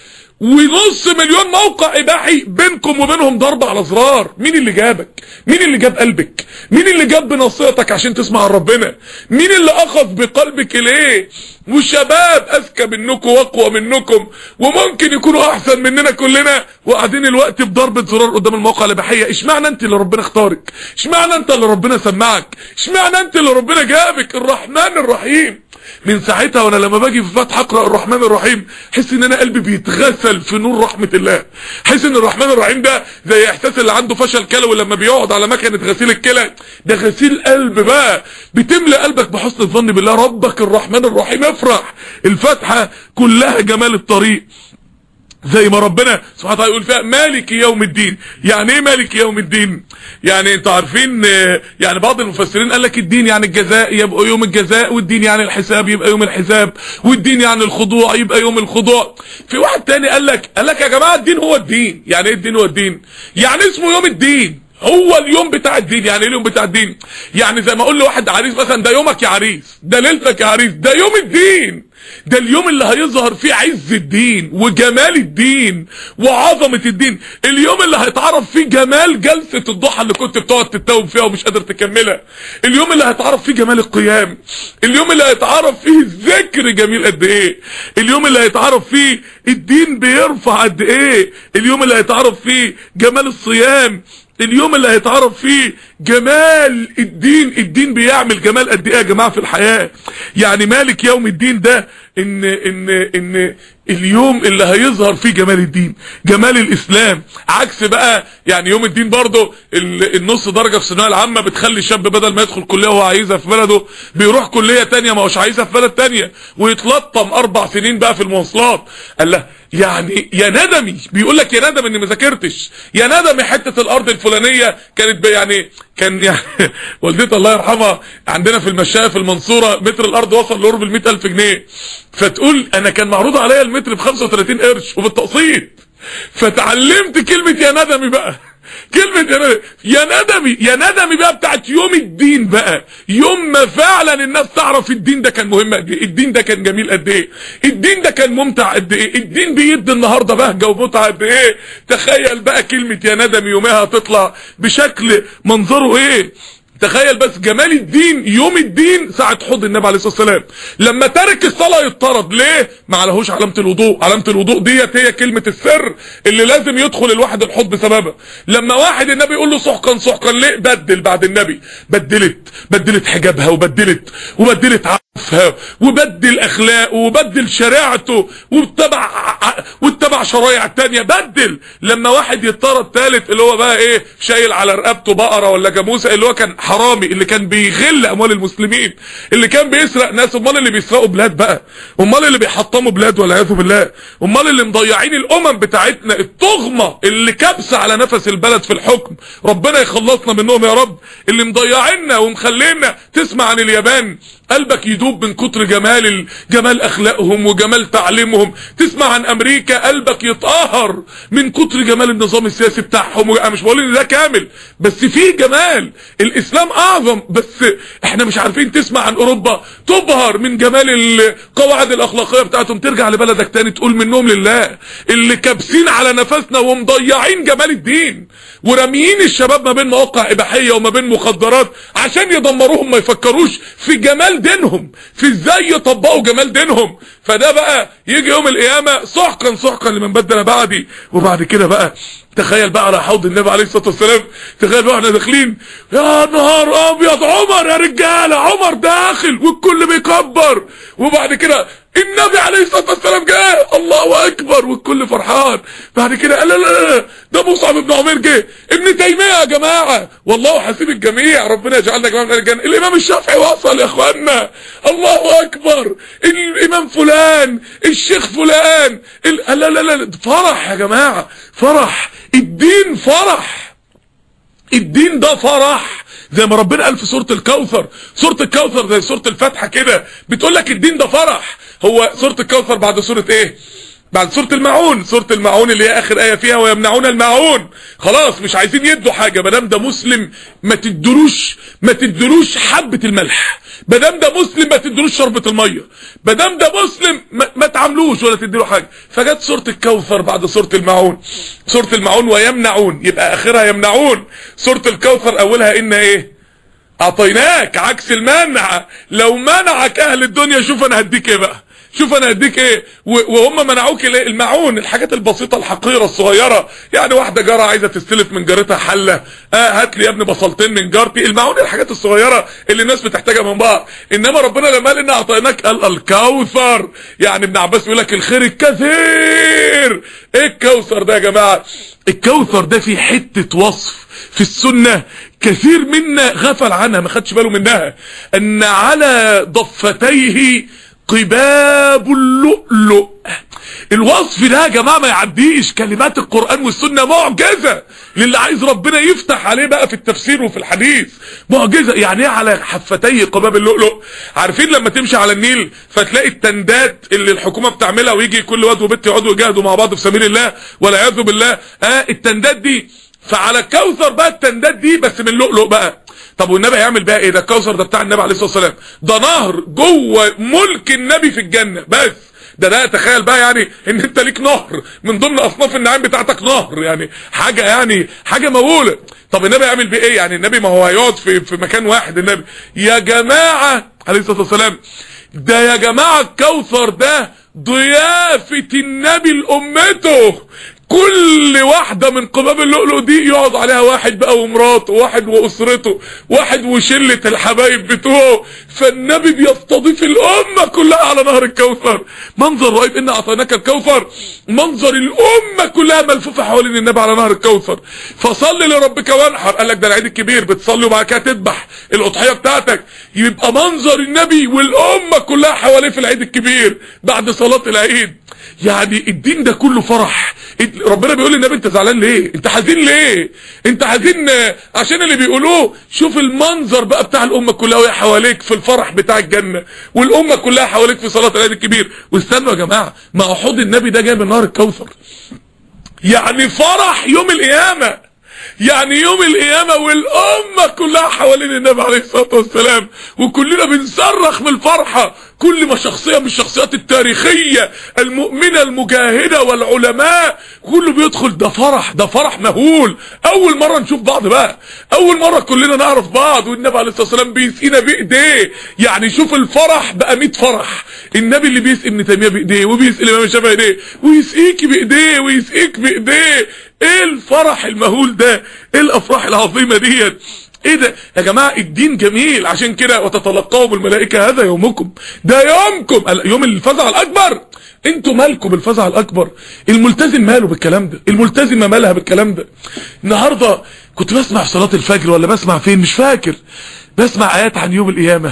A: ونص مليون موقع اباحي بينكم وبينهم ضرب على زرار. مين اللي جابك؟ مين اللي جاب قلبك؟ مين اللي جاب بنصيحتك عشان تسمع عن ربنا؟ مين اللي اخذ بقلبك اليه؟ والشباب اذكى منكم واقوى منكم وممكن يكونوا احسن مننا كلنا، وقاعدين الوقت بضربة زرار قدام المواقع الاباحيه. اشمعنى انت اللي ربنا اختارك؟ اشمعنى انت اللي ربنا سمعك؟ اشمعنى انت اللي ربنا جابك؟ الرحمن الرحيم. من ساعتها وانا لما باجي في فتح اقرا الرحمن الرحيم حس ان انا قلبي بيتغسل في نور رحمه الله. حس ان الرحمن الرحيم ده زي احساس اللي عنده فشل كلوي لما بيقعد على مكنه غسيل الكلى، ده غسيل قلب بقى، بتملى قلبك بحسن الظن بالله. ربك الرحمن الرحيم، افرح. الفاتحه كلها جمال الطريق، زي ما ربنا سبحانه وتعالى يقول فيها مالك يوم الدين. يعني ايه مالك يوم الدين؟ يعني انتوا عارفين، يعني بعض المفسرين قال لك الدين يعني الجزاء يبقى يوم الجزاء، والدين يعني الحساب يبقى يوم الحساب، والدين يعني الخضوع يبقى يوم الخضوع. في واحد تاني قال لك قال لك يا جماعه الدين هو الدين. يعني ايه الدين هو الدين؟ يعني اسمه يوم الدين، هو اليوم بتاع الدين. يعني ايه اليوم بتاع الدين؟ يعني زي ما اقول لواحد عريس مثلا ده يومك يا عريس، ده ليلتك يا عريس، ده يوم الدين، ده اليوم اللي هيظهر فيه عز الدين وجمال الدين وعظمة الدين، اليوم اللي هيتعرف فيه جمال جلسة الضحى اللي كنت بتقعد تتوب فيها ومش قادر تكملها، اليوم اللي هيتعرف فيه جمال القيام، اليوم اللي هيتعرف فيه الذكر جميل قد ايه، اليوم اللي هيتعرف فيه الدين بيرفع قد ايه، اليوم اللي هيتعرف فيه جمال الصيام، اليوم اللي هيتعرف فيه جمال الدين. الدين بيعمل جمال قد ايه يا جماعه في الحياه. يعني مالك يوم الدين ده ان ان ان اليوم اللي هيظهر فيه جمال الدين، جمال الاسلام. عكس بقى يعني يوم الدين برضه النص درجه في الثانويه العامه بتخلي الشاب بدل ما يدخل كليه وهو عايزها في بلده بيروح كليه تانية ما هوش عايزها في بلد تانية، ويتلطم اربع سنين بقى في المواصلات. قال له يعني يا ندمي، بيقول لك يا ندم اني ما ذاكرتش، يا ندمي حته الارض الفلانيه كانت يعني كان يعني والدتي الله يرحمها عندنا في المشايه في المنصوره متر الارض وصل لقرب ال مئة ألف جنيه، فتقول انا كان معروض عليا المتر ب خمسة وثلاثين قرش وبالتقسيط. فتعلمت كلمه يا ندمي بقى، كلمة يا ندمي يا ندمي يا ندمي بقى بتاعت يوم الدين بقى، يوم ما فعلا الناس تعرف الدين ده كان مهم قد ايه، الدين ده كان جميل قد ايه، الدين ده كان ممتع قد ايه، الدين بيدي النهارده بهجه ومتعه قد ايه. تخيل بقى كلمة يا ندمي يومها هتطلع بشكل منظره ايه. تخيل بس جمال الدين يوم الدين ساعة حوض النبي عليه الصلاة والسلام. لما ترك الصلاة يطرد ليه؟ ما عليهوش علامة الوضوء. علامة الوضوء ديت هي كلمة السر اللي لازم يدخل الواحد الحوض بسببها. لما واحد النبي يقول له سحقا سحقا ليه؟ بدل بعد النبي، بدلت بدلت حجابها وبدلت وبدلت عفها وبدل اخلاقه وبدل شريعته واتبع واتبع شرايع تانية، بدل. لما واحد يطرد ثالث اللي هو بقى ايه، شايل على رقبته بقرة ولا جاموسة، اللي هو كان حرامي، اللي كان بيغل اموال المسلمين، اللي كان بيسرق ناس. امال اللي بيسرقوا بلاد بقى، امال اللي بيحطموا بلاد والعياذ بالله، امال اللي مضيعين الامم بتاعتنا، الطغمة اللي كابسة على نفس البلد في الحكم، ربنا يخلصنا منهم يا رب، اللي مضيعيننا ومخلينا. تسمع عن اليابان قلبك يدوب من كتر جمال جمال اخلاقهم وجمال تعليمهم. تسمع عن امريكا قلبك يتقهر من كتر جمال النظام السياسي بتاعهم. انا مش بقول ان ده كامل، بس فيه جمال. الاسلام اعظم، بس احنا مش عارفين. تسمع عن اوروبا تبهر من جمال القواعد الاخلاقيه بتاعتهم، ترجع لبلدك تاني تقول منهم لله. اللي كابسين على نفسنا ومضيعين جمال الدين وراميين الشباب ما بين مواقع اباحيه وما بين مخدرات عشان يدمروهم، ما يفكروش في جمال دينهم، في ازاي يطبقوا جمال دينهم. فده بقى يجي يوم القيامه سحقا سحقا لمن بدل بعدي. وبعد كده بقى تخيل بقى على حوض النبي عليه الصلاه والسلام، تخيل بقى احنا داخلين، يا نهار ابيض، عمر يا رجاله، عمر داخل والكل بيكبر. وبعد كده النبي عليه الصلاه والسلام جه، الله اكبر، والكل فرحان. بعد كده لا لا لا ده مصعب بن عمير جه، ابن تيميه يا جماعه، والله حسيب الجميع، ربنا يجعلنا جميعا من الجنه. الامام الشافعي وصل يا اخوانا، الله اكبر، الامام فلان، الشيخ فلان، لا لا لا لا فرح يا جماعه، فرح. الدين فرح، الدين ده فرح، زي ما ربنا قال في سورة الكوثر. سورة الكوثر زي سورة الفاتحة كده، بتقول لك الدين ده فرح. هو سورة الكوثر بعد سورة ايه؟ بعد سورة الماعون. سورة الماعون اللي هي اخر آية فيها، ويمنعون الماعون. خلاص مش عايزين يدوا حاجة، مادام ده مسلم ما تدلوش ما تدلوش حبة الملح، مادام ده مسلم ما تدلوش شربة المية، مادام ده مسلم ما, ما تعملوش ولا تدلوا حاجة. فجت سورة الكوثر بعد سورة الماعون. سورة الماعون ويمنعون، يبقى اخرها يمنعون. سورة الكوثر اولها ان ايه؟ اعطيناك، عكس المنع. لو منعك اهل الدنيا، شوف انا هديك ايه بقى، شوف انا هديك ايه. وهم منعوك المعون، الحاجات البسيطه الحقيره الصغيره. يعني واحده جاره عايزه تستلف من جارتها حله، اه هات لي يا ابني بصلتين من جارتي. المعون الحاجات الصغيره اللي الناس بتحتاجها من بعض. انما ربنا لما قال ان اعطيناك قال الكوثر. يعني ابن عباس بيقول لك الخير الكثير. ايه الكوثر ده يا جماعه؟ الكوثر ده في حته وصف في السنه كثير منا غفل عنها، ما خدش باله منها. ان على ضفتيه قباب اللؤلؤ. الوصف ده يا جماعه ما يعديش. كلمات القرآن والسنه معجزه للي عايز ربنا يفتح عليه بقى في التفسير وفي الحديث، معجزه. يعني ايه على حفتيه قباب اللؤلؤ؟ عارفين لما تمشي على النيل فتلاقي التندات اللي الحكومه بتعملها، ويجي كل واد وبنت يقعدوا يجاهدوا مع بعض في سبيل الله والعياذ بالله، اه التندات دي. فعلى الكوثر بقى التندات دي بس من لؤلؤ بقى. طب والنبي هيعمل بقى ايه؟ ده الكوثر ده بتاع النبي عليه الصلاه والسلام، ده نهر جوه ملك النبي في الجنه. بس ده ده تخيل بقى يعني ان انت ليك نهر من ضمن اصناف النعيم بتاعتك، نهر يعني حاجه يعني حاجه مهوله. طب النبي هيعمل بيه ايه؟ يعني النبي ما هو هيقعد في في مكان واحد النبي يا جماعه عليه الصلاه والسلام. ده يا جماعه الكوثر ده ضيافه النبي لامته. كل واحدة من قباب اللؤلؤ دي يقعد عليها واحد بقى ومراته، واحد واسرته، واحد وشلة الحبايب بتوعه. فالنبي بيستضيف الامة كلها على نهر الكوثر. منظر رهيب. ان اعطيناك الكوثر، منظر الامة كلها ملفوفة حوالين النبي على نهر الكوثر. فصلي لربك وانحر. قال لك ده العيد الكبير، بتصلي وبعد كده تذبح الاضحية بتاعتك، يبقى منظر النبي والامة كلها حواليه في العيد الكبير بعد صلاة العيد. يعني الدين ده كله فرح. ربنا بيقول للنبي انت زعلان ليه؟ انت حزين ليه؟ انت حزين عشان اللي بيقولوه. شوف المنظر بقى بتاع الامه كلها وهي حواليك في الفرح بتاع الجنه، والامه كلها حواليك في صلاه العيد الكبير. واستنوا يا جماعه، ما حوض النبي ده جاي من نهر الكوثر. يعني فرح يوم القيامه، يعني يوم القيامة والامة كلها حوالين النبي عليه الصلاة والسلام، وكلنا بنصرخ من الفرحة. كل ما شخصية من الشخصيات التاريخية المؤمنة المجاهدة والعلماء كله بيدخل، ده فرح، ده فرح مهول. اول مرة نشوف بعض بقى، اول مرة كلنا نعرف بعض، والنبي عليه الصلاة والسلام بيسقينا بايديه. يعني شوف الفرح بقى مية فرح. النبي اللي بيسقي ابن تيمية بايديه، وبيسقي الامام الشافعي بايديه، ويسقيك بايديه، ويسقيك بايديه. ايه الفرح المهول ده؟ ايه الافراح العظيمة ديت؟ ايه ده يا جماعة؟ الدين جميل. عشان كده وتتلقاهم الملائكة هذا يومكم، ده يومكم، يوم الفزع الاكبر. انتوا مالكم بالفزع الاكبر؟ الملتزم ماله بالكلام ده؟ الملتزمة مالها بالكلام ده؟ النهاردة كنت بسمع في صلاة الفجر، ولا بسمع فين مش فاكر، بسمع ايات عن يوم القيامة.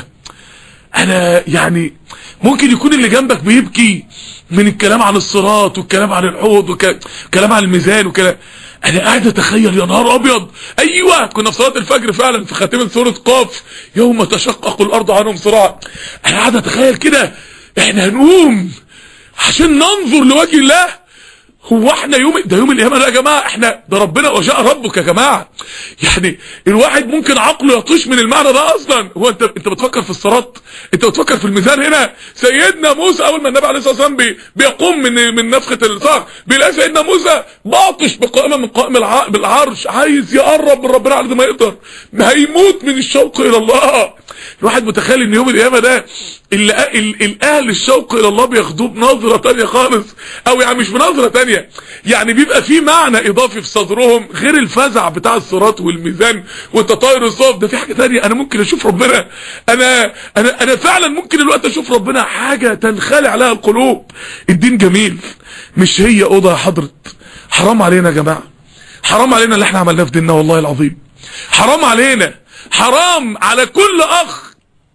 A: انا يعني ممكن يكون اللي جنبك بيبكي من الكلام عن الصراط، والكلام عن الحوض، والكلام عن الميزان، وكلام. انا قاعد اتخيل، يا نهار ابيض. ايوه كنا في صلاه الفجر فعلا في خاتمه سوره قاف، يوم تشقق الارض عنهم صراعا. انا قاعد اتخيل كده احنا هنقوم عشان ننظر لوجه الله. هو احنا يوم ده يوم القيامه ده يا جماعه؟ احنا ده ربنا وجاء ربك يا جماعه. يعني الواحد ممكن عقله يطيش من المعنى ده اصلا. هو انت انت بتفكر في الصراط؟ انت بتفكر في الميزان هنا؟ سيدنا موسى اول ما النبي عليه الصلاه والسلام بي بيقوم من من نفخه الصاع، بيلاقي سيدنا موسى باطش بقائمه من قائم العرش، عايز يقرب من ربنا على قد ما يقدر، هيموت من الشوق الى الله. الواحد متخيل ان يوم القيامه ده اللي الاهل الشوق الى الله بياخدوه بنظره تانية خالص، او يعني مش بنظره تانية، يعني بيبقى في معنى اضافي في صدرهم غير الفزع بتاع الصراط والميزان والتطاير الصوف. ده في حاجه تانية، انا ممكن اشوف ربنا. انا انا انا فعلا ممكن الوقت اشوف ربنا، حاجه تنخلع عليها القلوب. الدين جميل، مش هي اوضه يا حضرة. حرام علينا يا جماعه، حرام علينا اللي احنا عملناه في ديننا، والله العظيم حرام علينا. حرام على كل اخ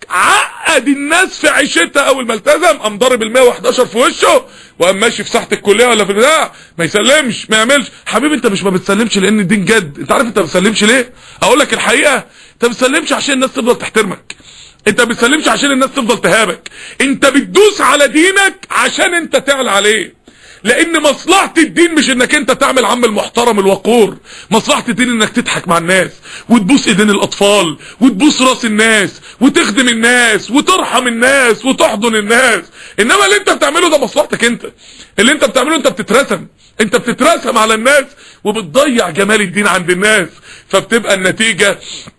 A: عقد الناس في عيشتها. اول ما التزم قام ضارب ال مية وحداشر في وشه، وقام ماشي في ساحه الكليه ولا في البتاع، ما يسلمش ما يعملش. حبيبي انت مش ما بتسلمش لان الدين جد. انت عارف انت ما بتسلمش ليه؟ اقول لك الحقيقه، انت ما بتسلمش عشان الناس تفضل تحترمك، انت ما بتسلمش عشان الناس تفضل تهابك، انت بتدوس على دينك عشان انت تعلى عليه. لان مصلحة الدين مش انك انت تعمل عم المحترم الوقور، مصلحة الدين انك تضحك مع الناس، وتبوس ايدين الاطفال، وتبوس راس الناس، وتخدم الناس، وترحم الناس، وتحضن الناس. انما اللي انت بتعمله ده مصلحتك انت، اللي انت بتعمله انت بتترسم، انت بتترسم على الناس، وبتضيع جمال الدين عند الناس. فبتبقى النتيجة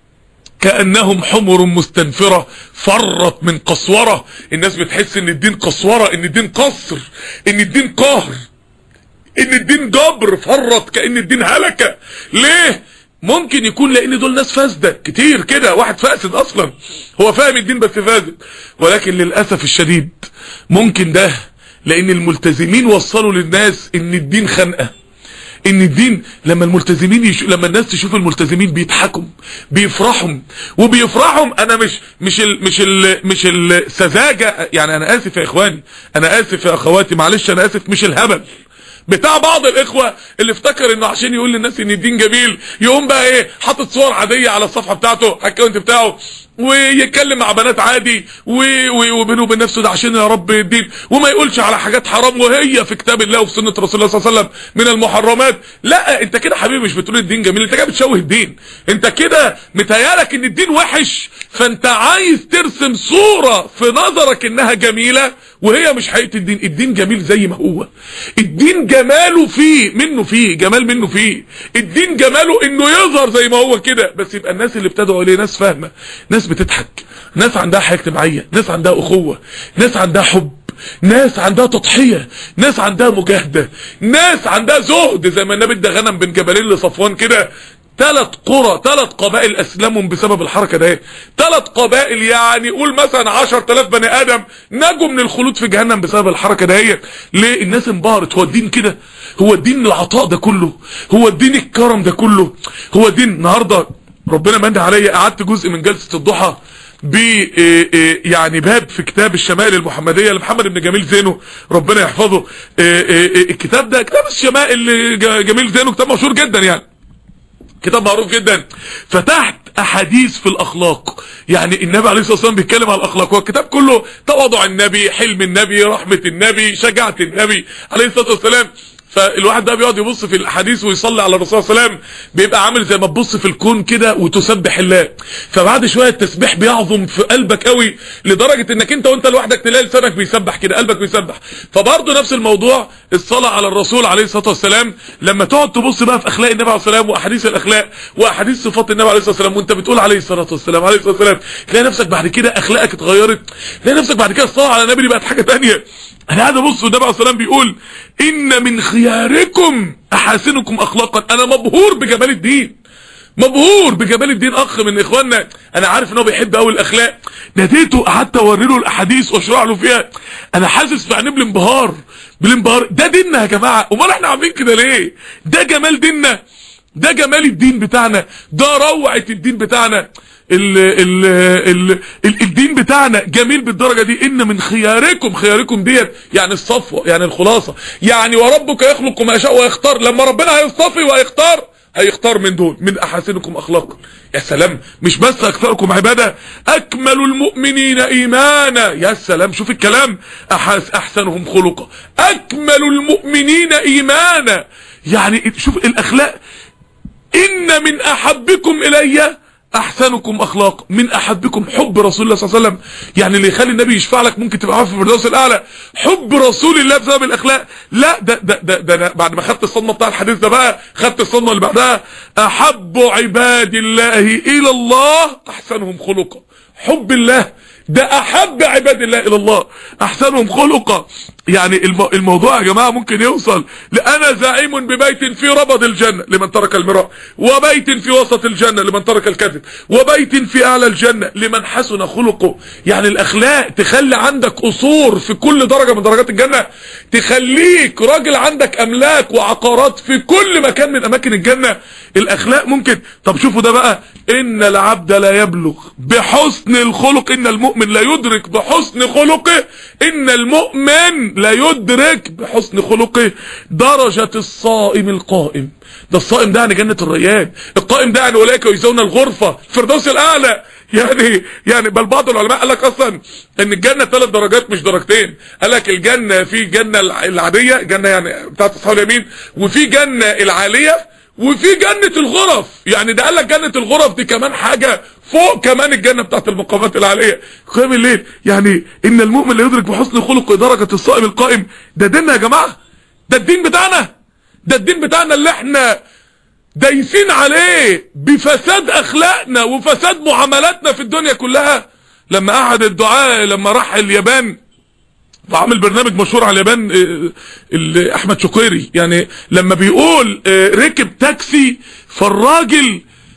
A: كأنهم حمر مستنفرة فرت من قسورة. الناس بتحس ان الدين قسورة، ان الدين قصر، ان الدين قهر، ان الدين جبر. فرت كأن الدين هلكة. ليه؟ ممكن يكون لان دول ناس فاسدة كتير كده، واحد فاسد اصلا هو فاهم الدين بس فاسد. ولكن للأسف الشديد ممكن ده لان الملتزمين وصلوا للناس ان الدين خنقة، ان الدين لما الملتزمين يشو... لما الناس تشوف الملتزمين بيضحكوا بيفرحوا وبيفرحوا. انا مش مش ال... مش ال... مش السذاجه، يعني انا اسف يا اخواني، انا اسف يا اخواتي، معلش انا اسف، مش الهبل بتاع بعض الاخوه اللي افتكر انه عشان يقول للناس ان الدين جميل يقوم بقى ايه حاطط صور عاديه على الصفحه بتاعته على الاكونت بتاعه، ويتكلم مع بنات عادي، وبينه وبين نفسه ده عشان يا رب الدين، وما يقولش على حاجات حرام وهي في كتاب الله وفي سنه رسول الله صلى الله عليه وسلم من المحرمات. لا انت كده حبيبي مش بتقول الدين جميل، انت كده بتشوه الدين، انت كده متهيالك ان الدين وحش، فانت عايز ترسم صوره في نظرك انها جميله وهي مش حقيقه الدين. الدين جميل زي ما هو، الدين جماله فيه منه فيه جمال منه فيه، الدين جماله انه يظهر زي ما هو كده، بس يبقى الناس اللي بتدعو اليه ناس فاهمه، ناس بتضحك، ناس عندها حياه اجتماعيه، ناس عندها اخوه، ناس عندها حب، ناس عندها تضحيه، ناس عندها مجاهده، ناس عندها زهد. زي ما النبي ادى غنم بين جبلين لصفوان كده، ثلاث قرى ثلاث قبائل اسلموا بسبب الحركه ده. ثلاث قبائل يعني قول مثلا عشرة آلاف بني ادم نجوا من الخلود في جهنم بسبب الحركه ده. ليه؟ الناس انبهرت. هو الدين كده؟ هو الدين العطاء ده كله؟ هو الدين الكرم ده كله؟ هو الدين النهارده ربنا من عليا قعدت جزء من جلسه الضحى ب يعني باب في كتاب الشمائل المحمديه لمحمد بن جميل زينو ربنا يحفظه. الكتاب ده كتاب الشمائل جميل زينو، كتاب مشهور جدا يعني، كتاب معروف جدا. فتحت احاديث في الاخلاق، يعني النبي عليه الصلاه والسلام بيتكلم على الاخلاق، والكتاب كله تواضع النبي، حلم النبي، رحمه النبي، شجاعه النبي عليه الصلاه والسلام. فالواحد ده بيقعد يبص في الاحاديث ويصلي على الرسول صلى الله عليه وسلم، بيبقى عامل زي ما تبص في الكون كده وتسبح الله. فبعد شويه التسبيح بيعظم في قلبك قوي لدرجه انك انت وانت لوحدك تلاقي لسانك بيسبح كده، قلبك بيسبح. فبرضه نفس الموضوع الصلاه على الرسول عليه الصلاه والسلام، لما تقعد تبص بقى في اخلاق النبي عليه الصلاه والسلام واحاديث الاخلاق واحاديث صفات النبي عليه الصلاه والسلام، وانت بتقول عليه الصلاه والسلام عليه الصلاه والسلام، تلاقي نفسك بعد كده اخلاقك اتغيرت، تلاقي نفسك بعد كده الصلاه على النبي دي بقت حاجه ثانيه. انا قاعد ابص والنبي عليه الصلاه والسلام بيقول ان من خياركم احاسنكم اخلاقا. انا مبهور بجمال الدين، مبهور بجمال الدين. اخ من اخواننا انا عارف ان هو بيحب قوي الاخلاق، ناديته قعدت اوري له الاحاديث واشرح له فيها، انا حاسس في عينيه بالانبهار بالانبهار. ده ديننا يا جماعه، امال احنا عاملين كده ليه؟ ده جمال ديننا، ده جمال الدين بتاعنا، ده روعه الدين بتاعنا. ال ال ال ال الدين بتاعنا جميل بالدرجه دي. ان من خياركم، خياركم ديت يعني الصفوه، يعني الخلاصه، يعني وربك يخلق ما يشاء ويختار. لما ربنا هيصطفي ويختار هيختار من دول من احاسنكم اخلاقا. يا سلام، مش بس اكثركم عباده، اكمل المؤمنين ايمانا. يا سلام، شوف الكلام، أحس احسنهم خلقا، اكمل المؤمنين ايمانا. يعني شوف الاخلاق. ان من احبكم الي احسنكم اخلاق، من احبكم حب رسول الله صلى الله عليه وسلم. يعني اللي يخلي النبي يشفع لك ممكن تبقى عارف في الفردوس الاعلى، حب رسول الله بسبب الاخلاق. لا ده ده ده, ده أنا بعد ما خدت الصدمه بتاع الحديث ده بقى خدت الصدمه اللي بعدها، احب عباد الله الى الله احسنهم خلقا. حب الله ده احب عباد الله الى الله احسنهم خلقا. يعني الموضوع يا جماعه ممكن يوصل لانا زعيم ببيت في ربض الجنه لمن ترك المراء، وبيت في وسط الجنه لمن ترك الكذب، وبيت في اعلى الجنه لمن حسن خلقه. يعني الاخلاق تخلي عندك قصور في كل درجه من درجات الجنه، تخليك راجل عندك املاك وعقارات في كل مكان من اماكن الجنه. الاخلاق ممكن. طب شوفوا ده بقى، ان العبد لا يبلغ بحسن الخلق، ان المؤمن لا يدرك بحسن خلقه، ان المؤمن لا يدرك بحسن خلقه درجة الصائم القائم. ده الصائم ده يعني جنة الريان، القائم ده يعني اولئك يجزون الغرفة الفردوس الاعلى. يعني يعني بل بعض العلماء قال لك اصلا ان الجنة ثلاث درجات مش درجتين. قال لك الجنة في جنة العادية، جنة يعني بتاعت اصحاب اليمين، وفي جنة العالية، وفي جنة الغرف. يعني ده قال لك جنة الغرف دي كمان حاجة فوق كمان الجنة بتاعت المقامات العالية قيام الليل. يعني ان المؤمن لا يدرك بحسن خلق درجة الصائم القائم. ده ديننا يا جماعة، ده الدين بتاعنا، ده الدين بتاعنا اللي احنا دايسين عليه بفساد اخلاقنا وفساد معاملاتنا في الدنيا كلها. لما قعد الدعاء لما راح اليابان وعمل برنامج مشهور على اليابان، احمد شقيري، يعني لما بيقول ركب تاكسي فالراجل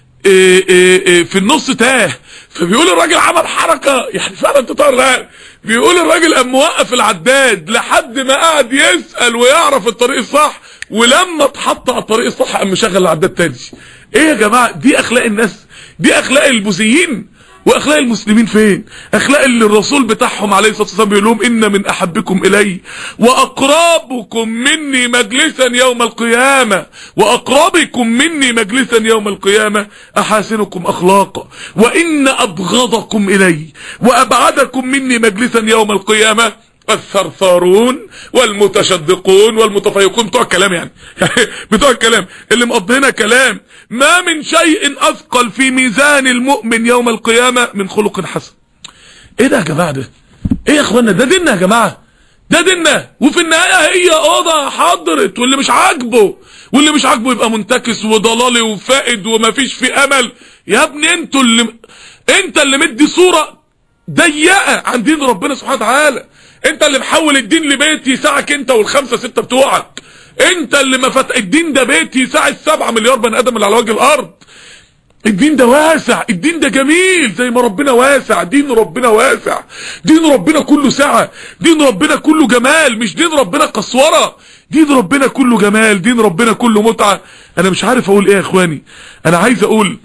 A: في النص تاه، فبيقول الراجل عمل حركة يعني فعلا تطار. بيقول الراجل قام موقف العداد لحد ما قعد يسأل ويعرف الطريق الصح، ولما اتحط على الطريق الصح قام مشغل العداد تاني. ايه يا جماعة، دي اخلاق الناس، دي اخلاق البوذيين. واخلاق المسلمين فين؟ اخلاق اللي الرسول بتاعهم عليه الصلاه والسلام بيقول لهم ان من احبكم الي واقربكم مني مجلسا يوم القيامه، واقربكم مني مجلسا يوم القيامه احاسنكم اخلاقا، وان ابغضكم الي وابعدكم مني مجلسا يوم القيامه الثرثارون والمتشدقون والمتفيقون. بتوع الكلام يعني بتوع الكلام اللي مقضينا كلام. ما من شيء اثقل في ميزان المؤمن يوم القيامة من خلق حسن. ايه ده يا جماعة؟ ده ايه يا اخوانا؟ ده ديننا يا جماعة، ده ديننا. وفي النهاية هي اوضة حضرت، واللي مش عاجبه واللي مش عاجبه يبقى منتكس وضلالي وفائد ومفيش في امل. يا ابني انتوا اللي انت اللي مدي صورة ضيقة عن دين ربنا سبحانه وتعالى. انت اللي محول الدين لبيت يساعك انت والخمسة ستة بتوعك. انت اللي ما فت... الدين ده بيت يساع السبعة مليار بني ادم اللي على وجه الارض. الدين ده واسع، الدين ده جميل زي ما ربنا واسع. دين ربنا واسع، دين ربنا كله سعة، دين ربنا كله جمال، مش دين ربنا قسورة. دين ربنا كله جمال، دين ربنا كله متعة. انا مش عارف اقول ايه يا اخواني. انا عايز اقول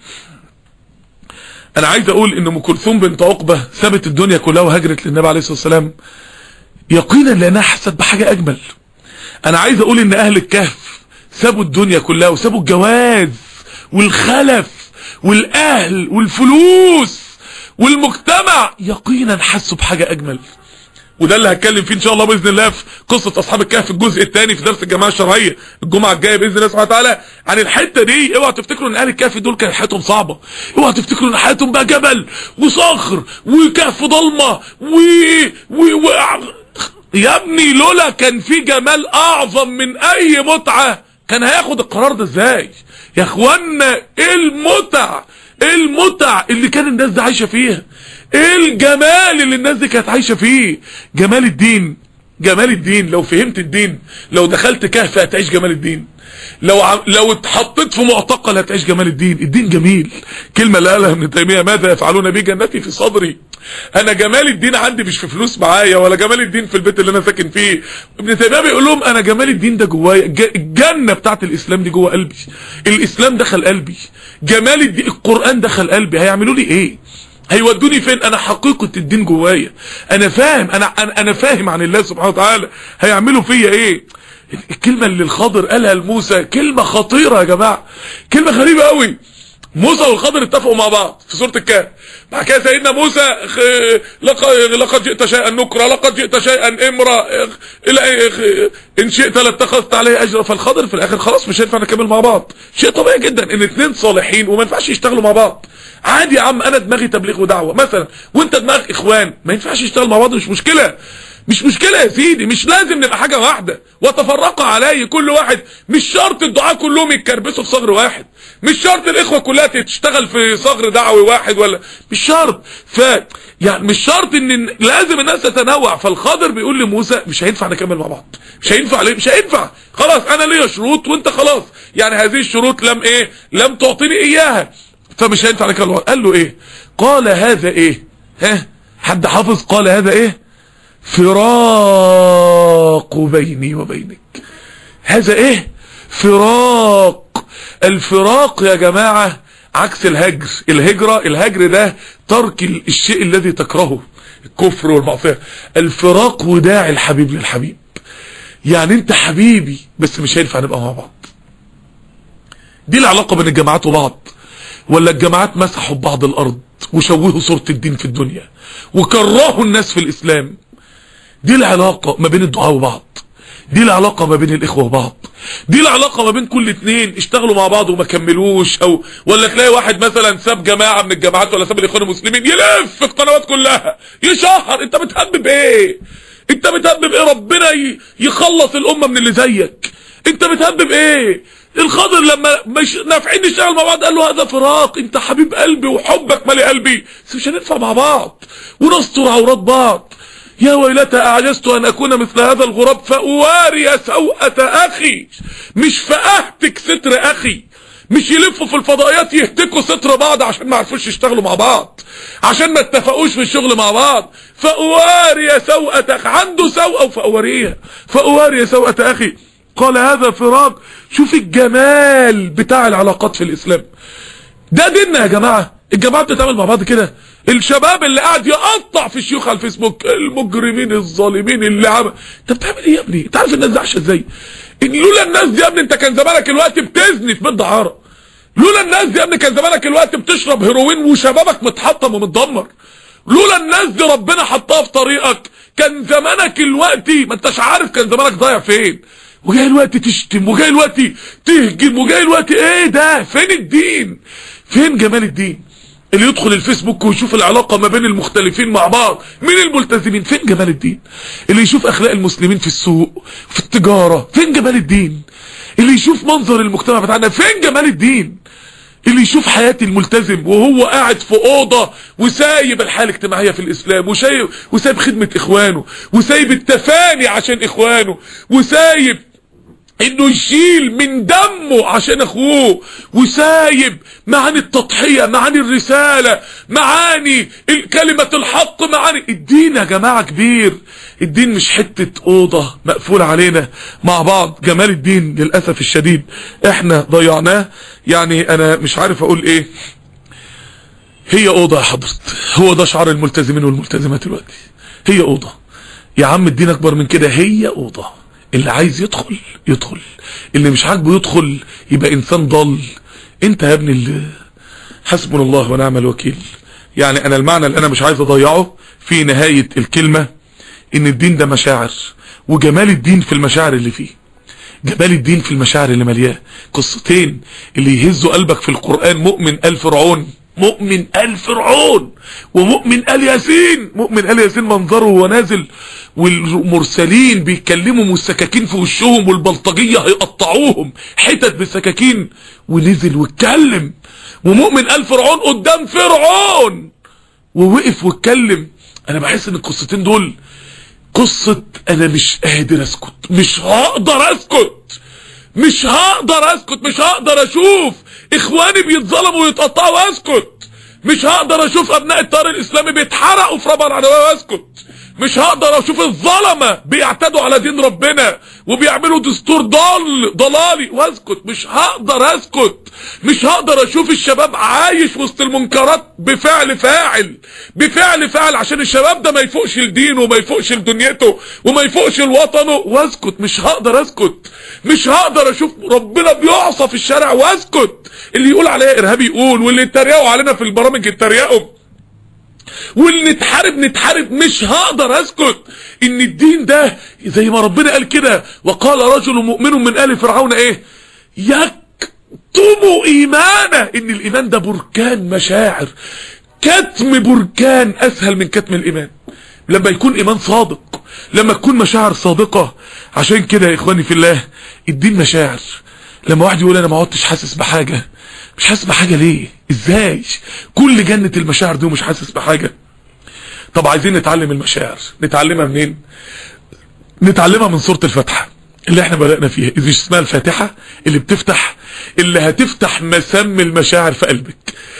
A: انا عايز اقول ان ام كلثوم بنت عقبة سابت الدنيا كلها وهجرت للنبي عليه الصلاة والسلام يقينا لانها حست بحاجة اجمل. انا عايز اقول ان اهل الكهف سابوا الدنيا كلها وسابوا الجواز والخلف والاهل والفلوس والمجتمع، يقينا حسوا بحاجة اجمل. وده اللي هتكلم فيه ان شاء الله باذن الله في قصه اصحاب الكهف الجزء الثاني في درس الجماعه الشرعيه الجمعه الجايه باذن الله سبحانه وتعالى عن الحته دي. اوعوا تفتكروا ان اهل الكهف دول كانت حياتهم صعبه، اوعوا تفتكروا ان حياتهم بقى جبل وصخر وكهف ضلمه و... و... و... يا ابني لولا كان في جمال اعظم من اي متعه كان هياخد القرار ده ازاي يا اخوانا؟ ايه المتع ايه المتع اللي كان الناس دي عايشه فيها؟ ايه الجمال اللي الناس دي كانت عايشه فيه؟ جمال الدين. جمال الدين لو فهمت الدين، لو دخلت كهف هتعيش جمال الدين، لو ع... لو اتحطيت في معتقل هتعيش جمال الدين. الدين جميل. كلمه اللي قالها ابن تيميه: ماذا يفعلون بي جنتي في صدري. انا جمال الدين عندي مش في فلوس معايا، ولا جمال الدين في البيت اللي انا ساكن فيه. ابن تيميه بيقول لهم انا جمال الدين ده جوايا، الجنه بتاعت الاسلام دي جوه قلبي، الاسلام دخل قلبي، جمال الدين القران دخل قلبي، هيعملوا لي ايه؟ هيودوني فين؟ انا حقيقة الدين جوايا، انا فاهم، انا انا فاهم عن الله سبحانه وتعالى، هيعملوا فيا ايه؟ الكلمة اللي الخضر قالها لموسى كلمة خطيرة يا جماعة، كلمة غريبة قوي. موسى والخضر اتفقوا مع بعض في سورة الكهف. بعد كده سيدنا موسى لقد جئت شيئا نكرا، لقد جئت شيئا امرا، ان شئت لاتخذت عليه اجرا. فالخضر في الاخر خلاص مش هينفع نكمل مع بعض. شيء طبيعي جدا ان اتنين صالحين وما ينفعش يشتغلوا مع بعض. عادي يا عم، انا دماغي تبليغ ودعوه مثلا وانت دماغك اخوان، ما ينفعش يشتغل مع بعض، مش مشكله، مش مشكلة يا سيدي، مش لازم نبقى حاجة واحدة. وتفرقوا علي، كل واحد، مش شرط الدعاء كلهم يتكربسوا في صغر واحد، مش شرط الاخوة كلها تشتغل في صغر دعوي واحد، ولا مش شرط. ف يعني مش شرط ان لازم الناس تتنوع. فالخضر بيقول لموسى مش هينفع نكمل مع بعض، مش هينفع. ليه مش هينفع؟ خلاص انا ليا شروط وانت خلاص يعني هذه الشروط لم ايه لم تعطيني اياها، فمش هينفع نكمل. قال له ايه؟ قال هذا ايه؟ ها حد حافظ؟ قال هذا ايه؟ فراق بيني وبينك. هذا ايه؟ فراق. الفراق يا جماعة عكس الهجر. الهجرة الهجر ده ترك الشيء الذي تكرهه، الكفر والمعصية. الفراق وداع الحبيب للحبيب، يعني انت حبيبي بس مش هينفع نبقى مع بعض. دي العلاقة بين الجماعات وبعض، ولا الجماعات مسحوا ببعض الارض وشوهوا صورة الدين في الدنيا وكرهوا الناس في الاسلام. دي العلاقة ما بين الدعاء وبعض، دي العلاقة ما بين الاخوة وبعض، دي العلاقة ما بين كل اتنين اشتغلوا مع بعض وما كملوش. او ولا تلاقي واحد مثلا ساب جماعة من الجماعات ولا ساب الاخوان المسلمين يلف في القنوات كلها يشهر. انت بتهبب ايه؟ انت بتهبب ايه؟ ربنا يخلص الامة من اللي زيك. انت بتهبب ايه؟ الخضر لما مش نافعين نشتغل مع بعض قال له هذا فراق، انت حبيب قلبي وحبك مالي قلبي بس مش هننفع مع بعض ونستر عورات بعض. يا ويلتى أعجزت أن أكون مثل هذا الغراب فأواري سوءة أخي. مش فأهتك ستر أخي، مش يلفوا في الفضائيات يهتكوا ستر بعض عشان ما عرفوش يشتغلوا مع بعض، عشان ما اتفقوش في الشغل مع بعض. فأواري سوءة أخي، عنده سوءة وفأواريها، فأواري سوءة أخي. قال هذا فراق. شوف الجمال بتاع العلاقات في الإسلام. ده ديننا يا جماعة. الجماعة بتتعامل مع بعض كده. الشباب اللي قاعد يقطع في الشيوخ على الفيسبوك، المجرمين الظالمين اللي عمل، انت بتعمل ايه يا ابني؟ انت عارف الناس دي عايشه ازاي؟ لولا الناس دي يا ابني انت كان زمانك الوقت بتزني في بيت دعاره. لولا الناس دي يا ابني كان زمانك الوقت بتشرب هيروين وشبابك متحطم ومتدمر. لولا الناس دي ربنا حطها في طريقك كان زمانك الوقت ما انتش عارف كان زمانك ضايع فين. وجاي الوقت تشتم، وجاي الوقت تهجم، وجاي الوقت ايه ده؟ فين الدين؟ فين جمال الدين؟ اللي يدخل الفيسبوك ويشوف العلاقة ما بين المختلفين مع بعض من الملتزمين، فين جمال الدين؟ اللي يشوف اخلاق المسلمين في السوق في التجارة، فين جمال الدين؟ اللي يشوف منظر المجتمع بتاعنا، فين جمال الدين؟ اللي يشوف حياة الملتزم وهو قاعد في اوضة وسايب الحياة الاجتماعية في الاسلام، وسايب وسايب خدمة اخوانه، وسايب التفاني عشان اخوانه، وسايب انه يشيل من دمه عشان اخوه، وسايب معاني التضحية، معاني الرسالة، معاني كلمة الحق، معاني الدين. يا جماعة كبير الدين، مش حتة اوضة مقفول علينا مع بعض. جمال الدين للأسف الشديد احنا ضيعناه. يعني انا مش عارف اقول ايه. هي اوضة يا حضرت، هو ده شعار الملتزمين والملتزمات دلوقتي. هي اوضة يا عم، الدين اكبر من كده. هي اوضة، اللي عايز يدخل يدخل، اللي مش عاجبه يدخل يبقى انسان ضل. انت يا ابني اللي حسبنا الله ونعم الوكيل. يعني انا المعنى اللي انا مش عايز اضيعه في نهاية الكلمة ان الدين ده مشاعر، وجمال الدين في المشاعر اللي فيه، جمال الدين في المشاعر اللي ملياه. قصتين اللي يهزوا قلبك في القرآن: مؤمن آل فرعون، مؤمن آل فرعون، ومؤمن آل ياسين. مؤمن آل ياسين منظره وهو نازل والمرسلين بيتكلموا والسكاكين في وشهم والبلطجية هيقطعوهم حتت بالسكاكين، ونزل واتكلم. ومؤمن آل فرعون قدام فرعون ووقف واتكلم. انا بحس ان القصتين دول قصة انا مش قادر اسكت، مش هقدر اسكت، مش هقدر اسكت، مش هقدر اشوف اخواني بيتظلموا ويتقطعوا واسكت، مش هقدر اشوف ابناء التيار الاسلامي بيتحرقوا في ربع العدوية واسكت، مش هقدر اشوف الظلمة بيعتدوا على دين ربنا وبيعملوا دستور ضال ضلالي واسكت، مش هقدر اسكت، مش هقدر اشوف الشباب عايش وسط المنكرات بفعل فاعل بفعل فاعل عشان الشباب ده ما يفوقش لدينه وما يفوقش لدنيته وما يفوقش لوطنه واسكت، مش هقدر اسكت، مش هقدر اشوف ربنا بيعصى في الشارع واسكت، اللي يقول عليا ارهابي يقول، واللي يتريقوا علينا في البرامج يتريقوا، واللي نتحارب نتحارب، مش هقدر اسكت. ان الدين ده زي ما ربنا قال كده: وقال رجل مؤمن من آل فرعون ايه يكتم ايمانه. ان الايمان ده بركان مشاعر، كتم بركان اسهل من كتم الايمان لما يكون ايمان صادق، لما تكون مشاعر صادقة. عشان كده يا اخواني في الله الدين مشاعر. لما واحد يقول انا ما عدتش حاسس بحاجة، مش حاسس بحاجة ليه؟ ازاي كل جنة المشاعر دي ومش حاسس بحاجة؟ طب عايزين نتعلم المشاعر، نتعلمها منين؟ نتعلمها من سورة الفاتحة اللي احنا بدأنا فيها، اذا اسمها الفاتحة اللي بتفتح، اللي هتفتح مسام المشاعر في قلبك،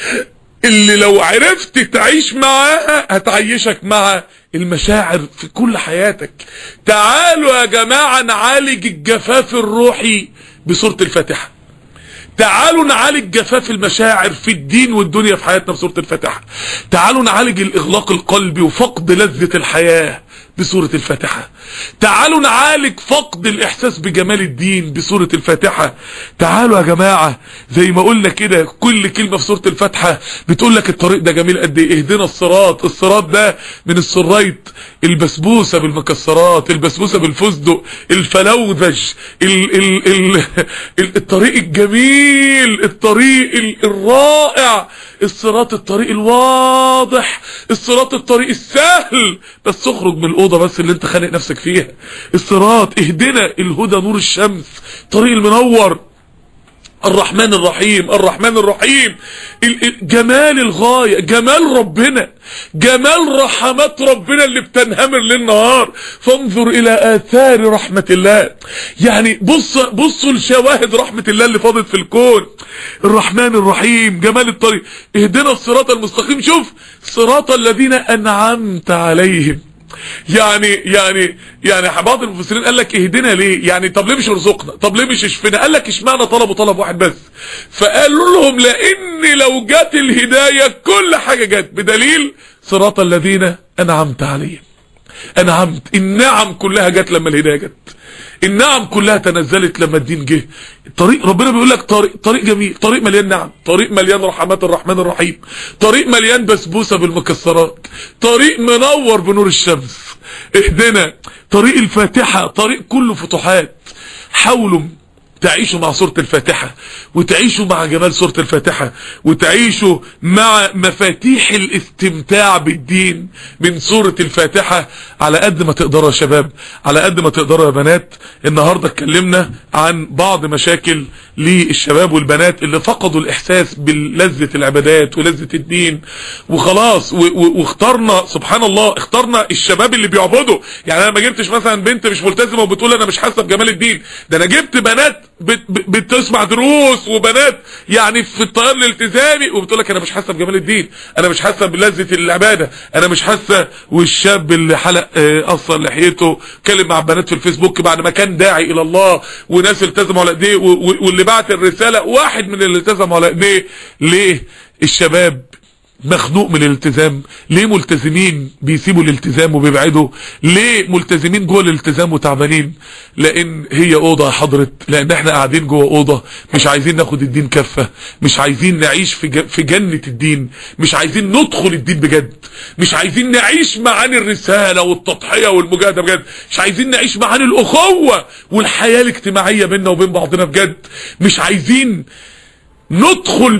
A: اللي لو عرفت تعيش معاها هتعيشك مع المشاعر في كل حياتك. تعالوا يا جماعة نعالج الجفاف الروحي بسورة الفاتحة، تعالوا نعالج جفاف المشاعر في الدين والدنيا في حياتنا بسورة الفاتحة، تعالوا نعالج الإغلاق القلبي وفقد لذة الحياة بسورة الفاتحة، تعالوا نعالج فقد الإحساس بجمال الدين بسورة الفاتحة. تعالوا يا جماعة زي ما قلنا كده كل كلمة في سورة الفاتحة بتقول لك الطريق ده جميل قد ايه. اهدنا الصراط، الصراط ده من السرايت، البسبوسة بالمكسرات، البسبوسة بالفستق، الفلوذج، ال ال ال ال الطريق الجميل، الطريق الرائع، الصراط الطريق الواضح، الصراط الطريق السهل، بس اخرج من الأوضة بس اللي انت خانق نفسك فيها. الصراط اهدنا الهدى نور الشمس، طريق المنور، الرحمن الرحيم، الرحمن الرحيم، جمال الغاية، جمال ربنا، جمال رحمات ربنا اللي بتنهمر للنهار. فانظر الى اثار رحمة الله، يعني بص بصوا لشواهد رحمة الله اللي فاضت في الكون. الرحمن الرحيم، جمال الطريق، اهدنا الصراط المستقيم. شوف صراط الذين انعمت عليهم، يعني يعني يعني بعض المفسرين قال لك اهدنا ليه؟ يعني طب ليه مش ارزقنا؟ طب ليه مش اشفنا؟ قال لك اشمعنى طلبوا طلب واحد بس؟ فقالوا لهم لان لو جت الهدايه كل حاجه جت، بدليل صراط الذين انعمت عليهم. انعمت، النعم كلها جت لما الهدايه جت، النعم كلها تنزلت لما الدين جه. طريق ربنا بيقول لك طريق طريق جميل، طريق مليان نعم، طريق مليان رحمات الرحمن الرحيم، طريق مليان بسبوسه بالمكسرات، طريق منور بنور الشمس. اهدنا طريق الفاتحه، طريق كله فتوحات. حاولوا تعيشوا مع سورة الفاتحة، وتعيشوا مع جمال سورة الفاتحة، وتعيشوا مع مفاتيح الاستمتاع بالدين من سورة الفاتحة على قد ما تقدروا يا شباب، على قد ما تقدروا يا بنات. النهاردة اتكلمنا عن بعض مشاكل للشباب والبنات اللي فقدوا الإحساس بلذة العبادات ولذة الدين وخلاص، واخترنا سبحان الله اخترنا الشباب اللي بيعبدوا. يعني انا ما جبتش مثلا بنت مش ملتزمة وبتقول انا مش حاسة بجمال الدين، ده انا جبت بنات بت بتسمع دروس، وبنات يعني في التيار الالتزامي وبتقول لك انا مش حاسه بجمال الدين، انا مش حاسه بلذة العباده، انا مش حاسه. والشاب اللي حلق اصلا لحيته كلم مع بنات في الفيسبوك بعد ما كان داعي الى الله وناس التزموا على ايديه، واللي بعت الرساله واحد من اللي التزموا على ايديه. ليه؟ الشباب مخنوق من الالتزام؟ ليه ملتزمين بيسيبوا الالتزام وبيبعدوا؟ ليه ملتزمين جوه الالتزام وتعبانين؟ لان هي اوضه يا حضرة، لان احنا قاعدين جوه اوضه مش عايزين ناخد الدين كفه، مش عايزين نعيش في في جنه الدين، مش عايزين ندخل الدين بجد، مش عايزين نعيش معاني الرساله والتضحيه والمجاهده بجد، مش عايزين نعيش معاني الاخوه والحياه الاجتماعيه بيننا وبين بعضنا بجد، مش عايزين ندخل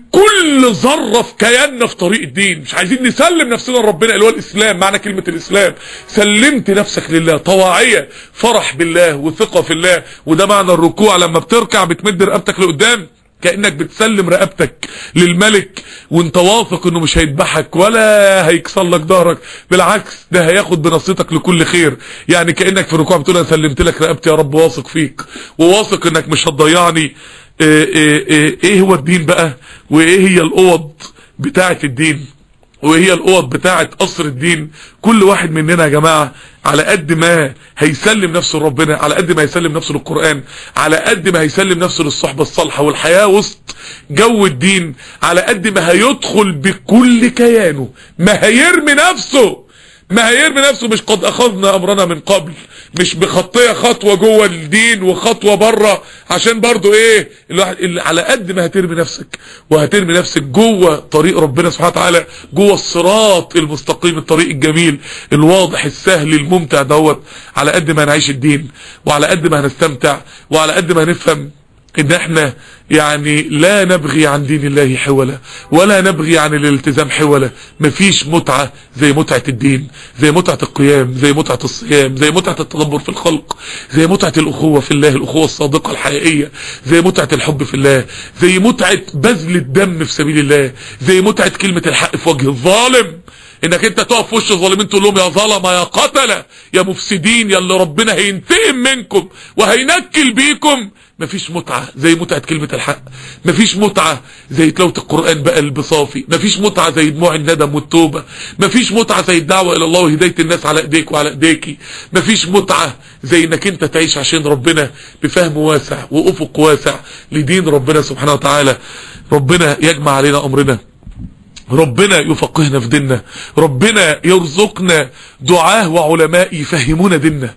A: بكل ذره في كياننا في طريق الدين، مش عايزين نسلم نفسنا لربنا اللي هو الاسلام. معنى كلمه الاسلام سلمت نفسك لله، طواعيه، فرح بالله وثقه في الله. وده معنى الركوع، لما بتركع بتمد رقبتك لقدام كأنك بتسلم رقبتك للملك، وانت واثق انه مش هيذبحك ولا هيكسر لك ظهرك، بالعكس ده هياخد بنصيتك لكل خير. يعني كأنك في الركوع بتقول انا سلمت لك رقبتي يا رب، واثق فيك وواثق انك مش هتضيعني. ايه, ايه, ايه, ايه هو الدين بقى؟ وايه هي الاوض بتاعة الدين؟ وايه هي الاوض بتاعة قصر الدين؟ كل واحد مننا يا جماعة على قد ما هيسلم نفسه لربنا، على قد ما هيسلم نفسه للقرآن، على قد ما هيسلم نفسه للصحبة الصالحة والحياة وسط جو الدين، على قد ما هيدخل بكل كيانه، ما هيرمي نفسه ما هيرمي نفسه مش قد اخذنا امرنا من قبل، مش بخطيه خطوه جوه الدين وخطوه بره، عشان برضو ايه الواحد اللي على قد ما هترمي نفسك وهترمي نفسك جوه طريق ربنا سبحانه وتعالى، جوه الصراط المستقيم، الطريق الجميل الواضح السهل الممتع دوت، على قد ما هنعيش الدين، وعلى قد ما هنستمتع، وعلى قد ما هنفهم ان احنا يعني لا نبغي عن دين الله حولا، ولا نبغي عن الالتزام حولا. مفيش متعة زي متعة الدين، زي متعة القيام، زي متعة الصيام، زي متعة التدبر في الخلق، زي متعة الاخوة في الله، الاخوة الصادقة الحقيقية، زي متعة الحب في الله، زي متعة بذل الدم في سبيل الله، زي متعة كلمة الحق في وجه الظالم، انك انت تقف في وش الظالمين تقول لهم يا ظلمه يا قتله يا مفسدين يا اللي ربنا هينتقم منكم وهينكل بيكم. مفيش متعه زي متعه كلمه الحق، مفيش متعه زي تلاوه القران بقلب صافي، مفيش متعه زي دموع الندم والتوبه، مفيش متعه زي الدعوه الى الله وهدايه الناس على ايديك وعلى ايديكي، مفيش متعه زي انك انت تعيش عشان ربنا بفهم واسع وافق واسع لدين ربنا سبحانه وتعالى. ربنا يجمع علينا امرنا، ربنا يفقهنا في ديننا، ربنا يرزقنا دعاه وعلماء يفهمونا ديننا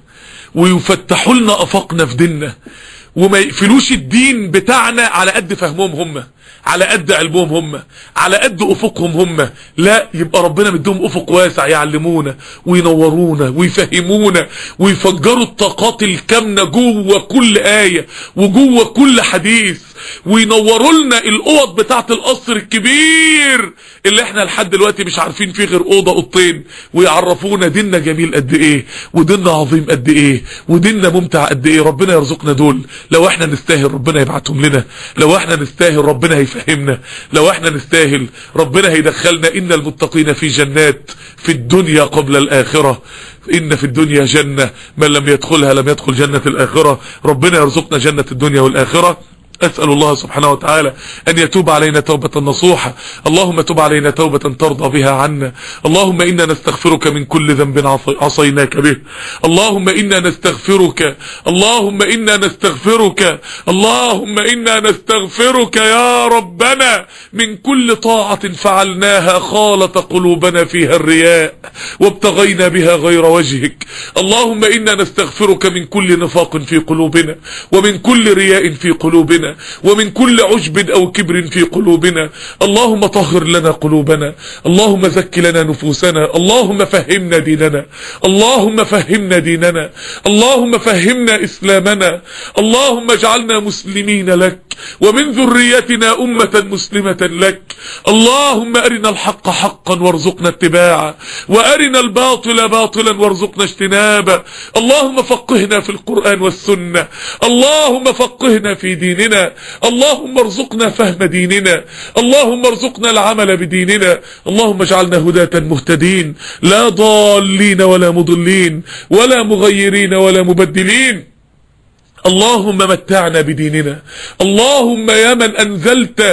A: ويفتحوا لنا افاقنا في ديننا، وما يقفلوش الدين بتاعنا على قد فهمهم هم، على قد علمهم هم، على قد افقهم هم، لا يبقى ربنا مديهم افق واسع يعلمونا وينورونا ويفهمونا ويفجروا الطاقات الكامنه جوه كل ايه وجوه كل حديث، وينوروا لنا الاوض بتاعه القصر الكبير اللي احنا لحد دلوقتي مش عارفين فيه غير اوضه اوضتين، ويعرفونا ديننا جميل قد ايه، وديننا عظيم قد ايه، وديننا ممتع قد ايه. ربنا يرزقنا دول، لو احنا نستاهل ربنا يبعتهم لنا، لو احنا نستاهل ربنا هيفهمنا، لو احنا نستاهل ربنا هيدخلنا. ان المتقين في جنات في الدنيا قبل الاخره، ان في الدنيا جنه من لم يدخلها لم يدخل جنه الاخره. ربنا يرزقنا جنه الدنيا والاخره. أسأل الله سبحانه وتعالى أن يتوب علينا توبة نصوحة. اللهم تب علينا توبة ترضى بها عنا. اللهم إنا نستغفرك من كل ذنب عصيناك به. اللهم إنا نستغفرك اللهم إنا نستغفرك اللهم إنا نستغفرك يا ربنا من كل طاعة فعلناها خالط قلوبنا فيها الرياء وابتغينا بها غير وجهك. اللهم إنا نستغفرك من كل نفاق في قلوبنا، ومن كل رياء في قلوبنا، ومن كل عجب او كبر في قلوبنا. اللهم طهر لنا قلوبنا، اللهم زك لنا نفوسنا، اللهم فهمنا ديننا، اللهم فهمنا ديننا، اللهم فهمنا اسلامنا، اللهم اجعلنا مسلمين لك ومن ذريتنا امة مسلمة لك. اللهم ارنا الحق حقا وارزقنا اتباعه، وارنا الباطل باطلا وارزقنا اجتنابه. اللهم فقهنا في القرآن والسنة، اللهم فقهنا في ديننا، اللهم ارزقنا فهم ديننا، اللهم ارزقنا العمل بديننا. اللهم اجعلنا هداة مهتدين لا ضالين ولا مضلين ولا مغيرين ولا مبدلين. اللهم متعنا بديننا. اللهم يا من أنزلت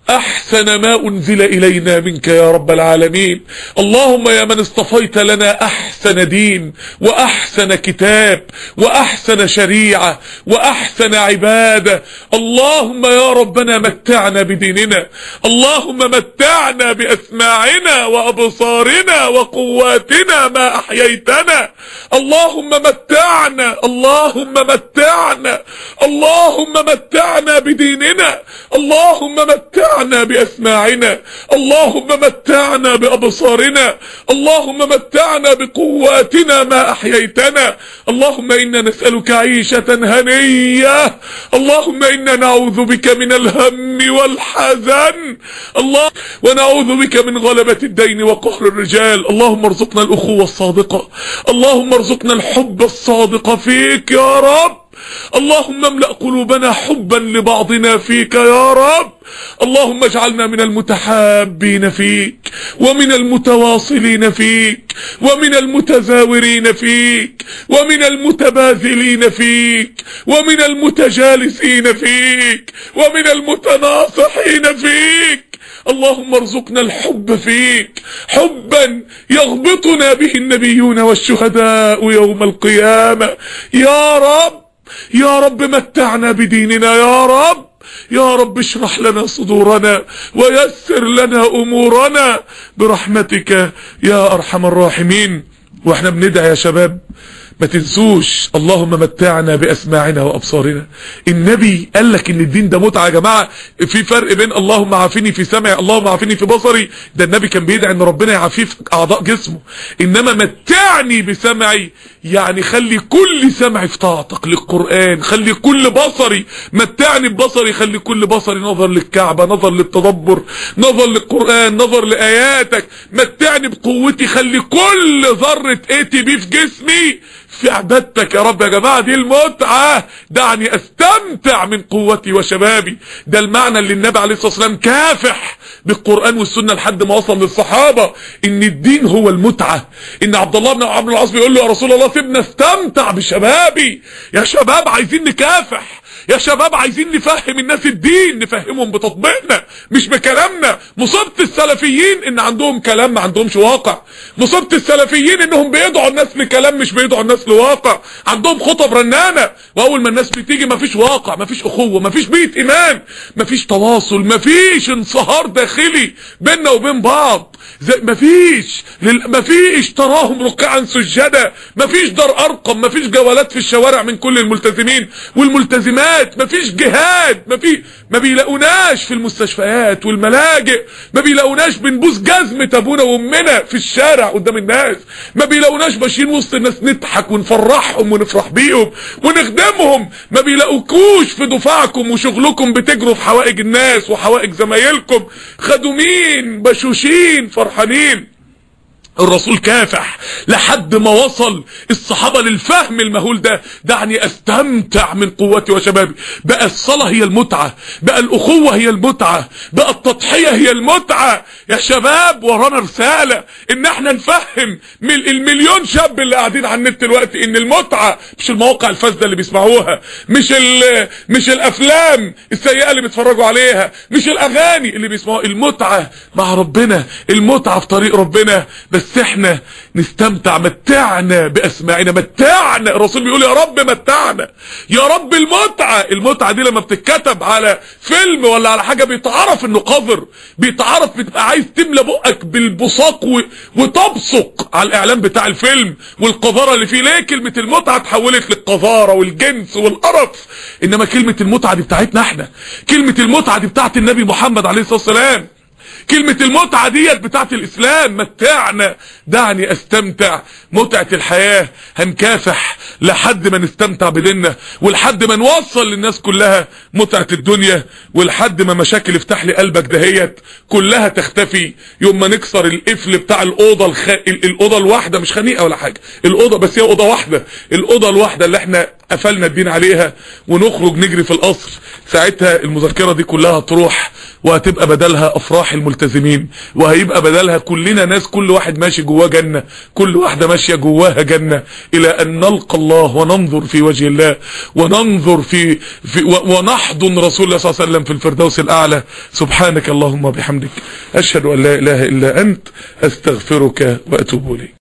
A: احسن ما انزل الينا منك يا رب العالمين. اللهم يا من اصطفيت لنا احسن دين واحسن كتاب واحسن شريعة واحسن عبادة، اللهم يا ربنا متعنا بديننا، اللهم متعنا باسماعنا وابصارنا وقواتنا ما احييتنا، اللهم متعنا اللهم متعنا اللهم متعنا بديننا، اللهم متعنا بأسماعنا، اللهم متعنا بأبصارنا، اللهم متعنا بقواتنا ما أحييتنا، اللهم إنا نسألك عيشة هنية، اللهم إنا نعوذ بك من الهم والحزن، الله ونعوذ بك من غلبة الدين وقهر الرجال. اللهم ارزقنا الأخوة الصادقة، اللهم ارزقنا الحب الصادق فيك يا رب، اللهم املأ قلوبنا حبا لبعضنا فيك يا رب، اللهم اجعلنا من المتحابين فيك ومن المتواصلين فيك ومن المتزاورين فيك ومن المتباذلين فيك ومن المتجالسين فيك ومن المتناصحين فيك. اللهم ارزقنا الحب فيك حبا يغبطنا به النبيون والشهداء يوم القيامة يا رب. يا رب متعنا بديننا يا رب، يا رب اشرح لنا صدورنا ويسر لنا امورنا برحمتك يا ارحم الراحمين. واحنا بندعي يا شباب ما تنسوش اللهم متعنا باسماعنا وابصارنا. النبي قال لك ان الدين ده متعه يا جماعه، في فرق بين اللهم عافني في سمعي اللهم عافني في بصري، ده النبي كان بيدعي ان ربنا يعافيه في اعضاء جسمه، انما متعني بسمعي يعني خلي كل سمعي في طاعتك للقران، خلي كل بصري متعني ببصري، خلي كل بصري نظر للكعبه، نظر للتدبر، نظر للقران، نظر لاياتك، متعني بقوتي، خلي كل ذره اي تي بي في جسمي في عبادتك يا رب. يا جماعة دي المتعة، دعني استمتع من قوتي وشبابي. ده المعنى اللي النبي عليه الصلاة والسلام كافح بالقرآن والسنة لحد ما وصل للصحابة ان الدين هو المتعة. ان عبد الله بن عمرو بن العاص بيقول له يا رسول الله سيبنا استمتع بشبابي، يا شباب عايزين نكافح، يا شباب عايزين نفهم الناس الدين، نفهمهم بتطبيقنا مش بكلامنا. مصيبة السلفيين ان عندهم كلام ما عندهمش واقع، مصيبة السلفيين انهم بيدعوا الناس لكلام مش بيدعوا الناس لواقع، عندهم خطب رنانة واول ما الناس بتيجي مفيش واقع، مفيش اخوة، مفيش بيت ايمان، مفيش تواصل، مفيش انصهار داخلي بيننا وبين بعض، زي مفيش لل... مفيش تراهم ركعا سجدا، مفيش دار ارقم، مفيش جولات في الشوارع من كل الملتزمين والملتزمات، مفيش جهاد، مفيش ما بيلاقوناش في المستشفيات والملاجئ، ما بيلاقوناش بنبوس جزمة ابونا وامنا في الشارع قدام الناس، ما بيلاقوناش ماشيين وسط الناس نضحك ونفرحهم ونفرح بيهم ونخدمهم، ما بيلاقوكوش في دفاعكم وشغلكم بتجروا في حوائج الناس وحوائج زمايلكم خدومين بشوشين فرحانين. الرسول كافح لحد ما وصل الصحابة للفهم المهول ده. دعني استمتع من قوتي وشبابي. بقى الصلاة هي المتعة، بقى الاخوة هي المتعة، بقى التضحية هي المتعة. يا شباب ورانا رسالة ان احنا نفهم من المليون شاب اللي قاعدين على النت دلوقتي ان المتعة مش المواقع الفاسدة اللي بيسمعوها، مش مش الافلام السيئة اللي بيتفرجوا عليها، مش الاغاني اللي بيسمعوها، المتعة مع ربنا، المتعة في طريق ربنا. بس بس احنا نستمتع. متعنا باسماعنا، متعنا. الرسول بيقول يا رب متعنا، يا رب المتعة. المتعة دي لما بتتكتب على فيلم ولا على حاجة بيتعرف انه قذر، بيتعرف، بتبقى عايز تملى بقك بالبصاق و... وتبصق على الاعلان بتاع الفيلم والقذارة اللي فيه. ليه كلمة المتعة اتحولت للقذارة والجنس والقرف؟ انما كلمة المتعة دي بتاعتنا احنا، كلمة المتعة دي بتاعت النبي محمد عليه الصلاة والسلام، كلمة المتعة ديت بتاعت الاسلام. متعنا، دعني استمتع. متعة الحياة هنكافح لحد ما نستمتع بديننا، ولحد ما نوصل للناس كلها متعة الدنيا، ولحد ما مشاكل افتح لي قلبك دهيت كلها تختفي يوم ما نكسر القفل بتاع الاوضة الخ... الاوضة الواحدة، مش خنيقة ولا حاجة، الاوضة بس هي اوضة واحدة، الاوضة الواحدة اللي احنا قفلنا الدين عليها، ونخرج نجري في القصر. ساعتها المذكرة دي كلها تروح وهتبقى بدلها افراح الملتزمين الملتزمين، وهيبقى بدلها كلنا ناس كل واحد ماشي جواه جنة، كل واحدة ماشية جواها جنة، الى ان نلقى الله وننظر في وجه الله وننظر في, في ونحضن رسول الله صلى الله عليه وسلم في الفردوس الاعلى. سبحانك اللهم وبحمدك، اشهد ان لا اله الا انت، استغفرك واتوب اليك.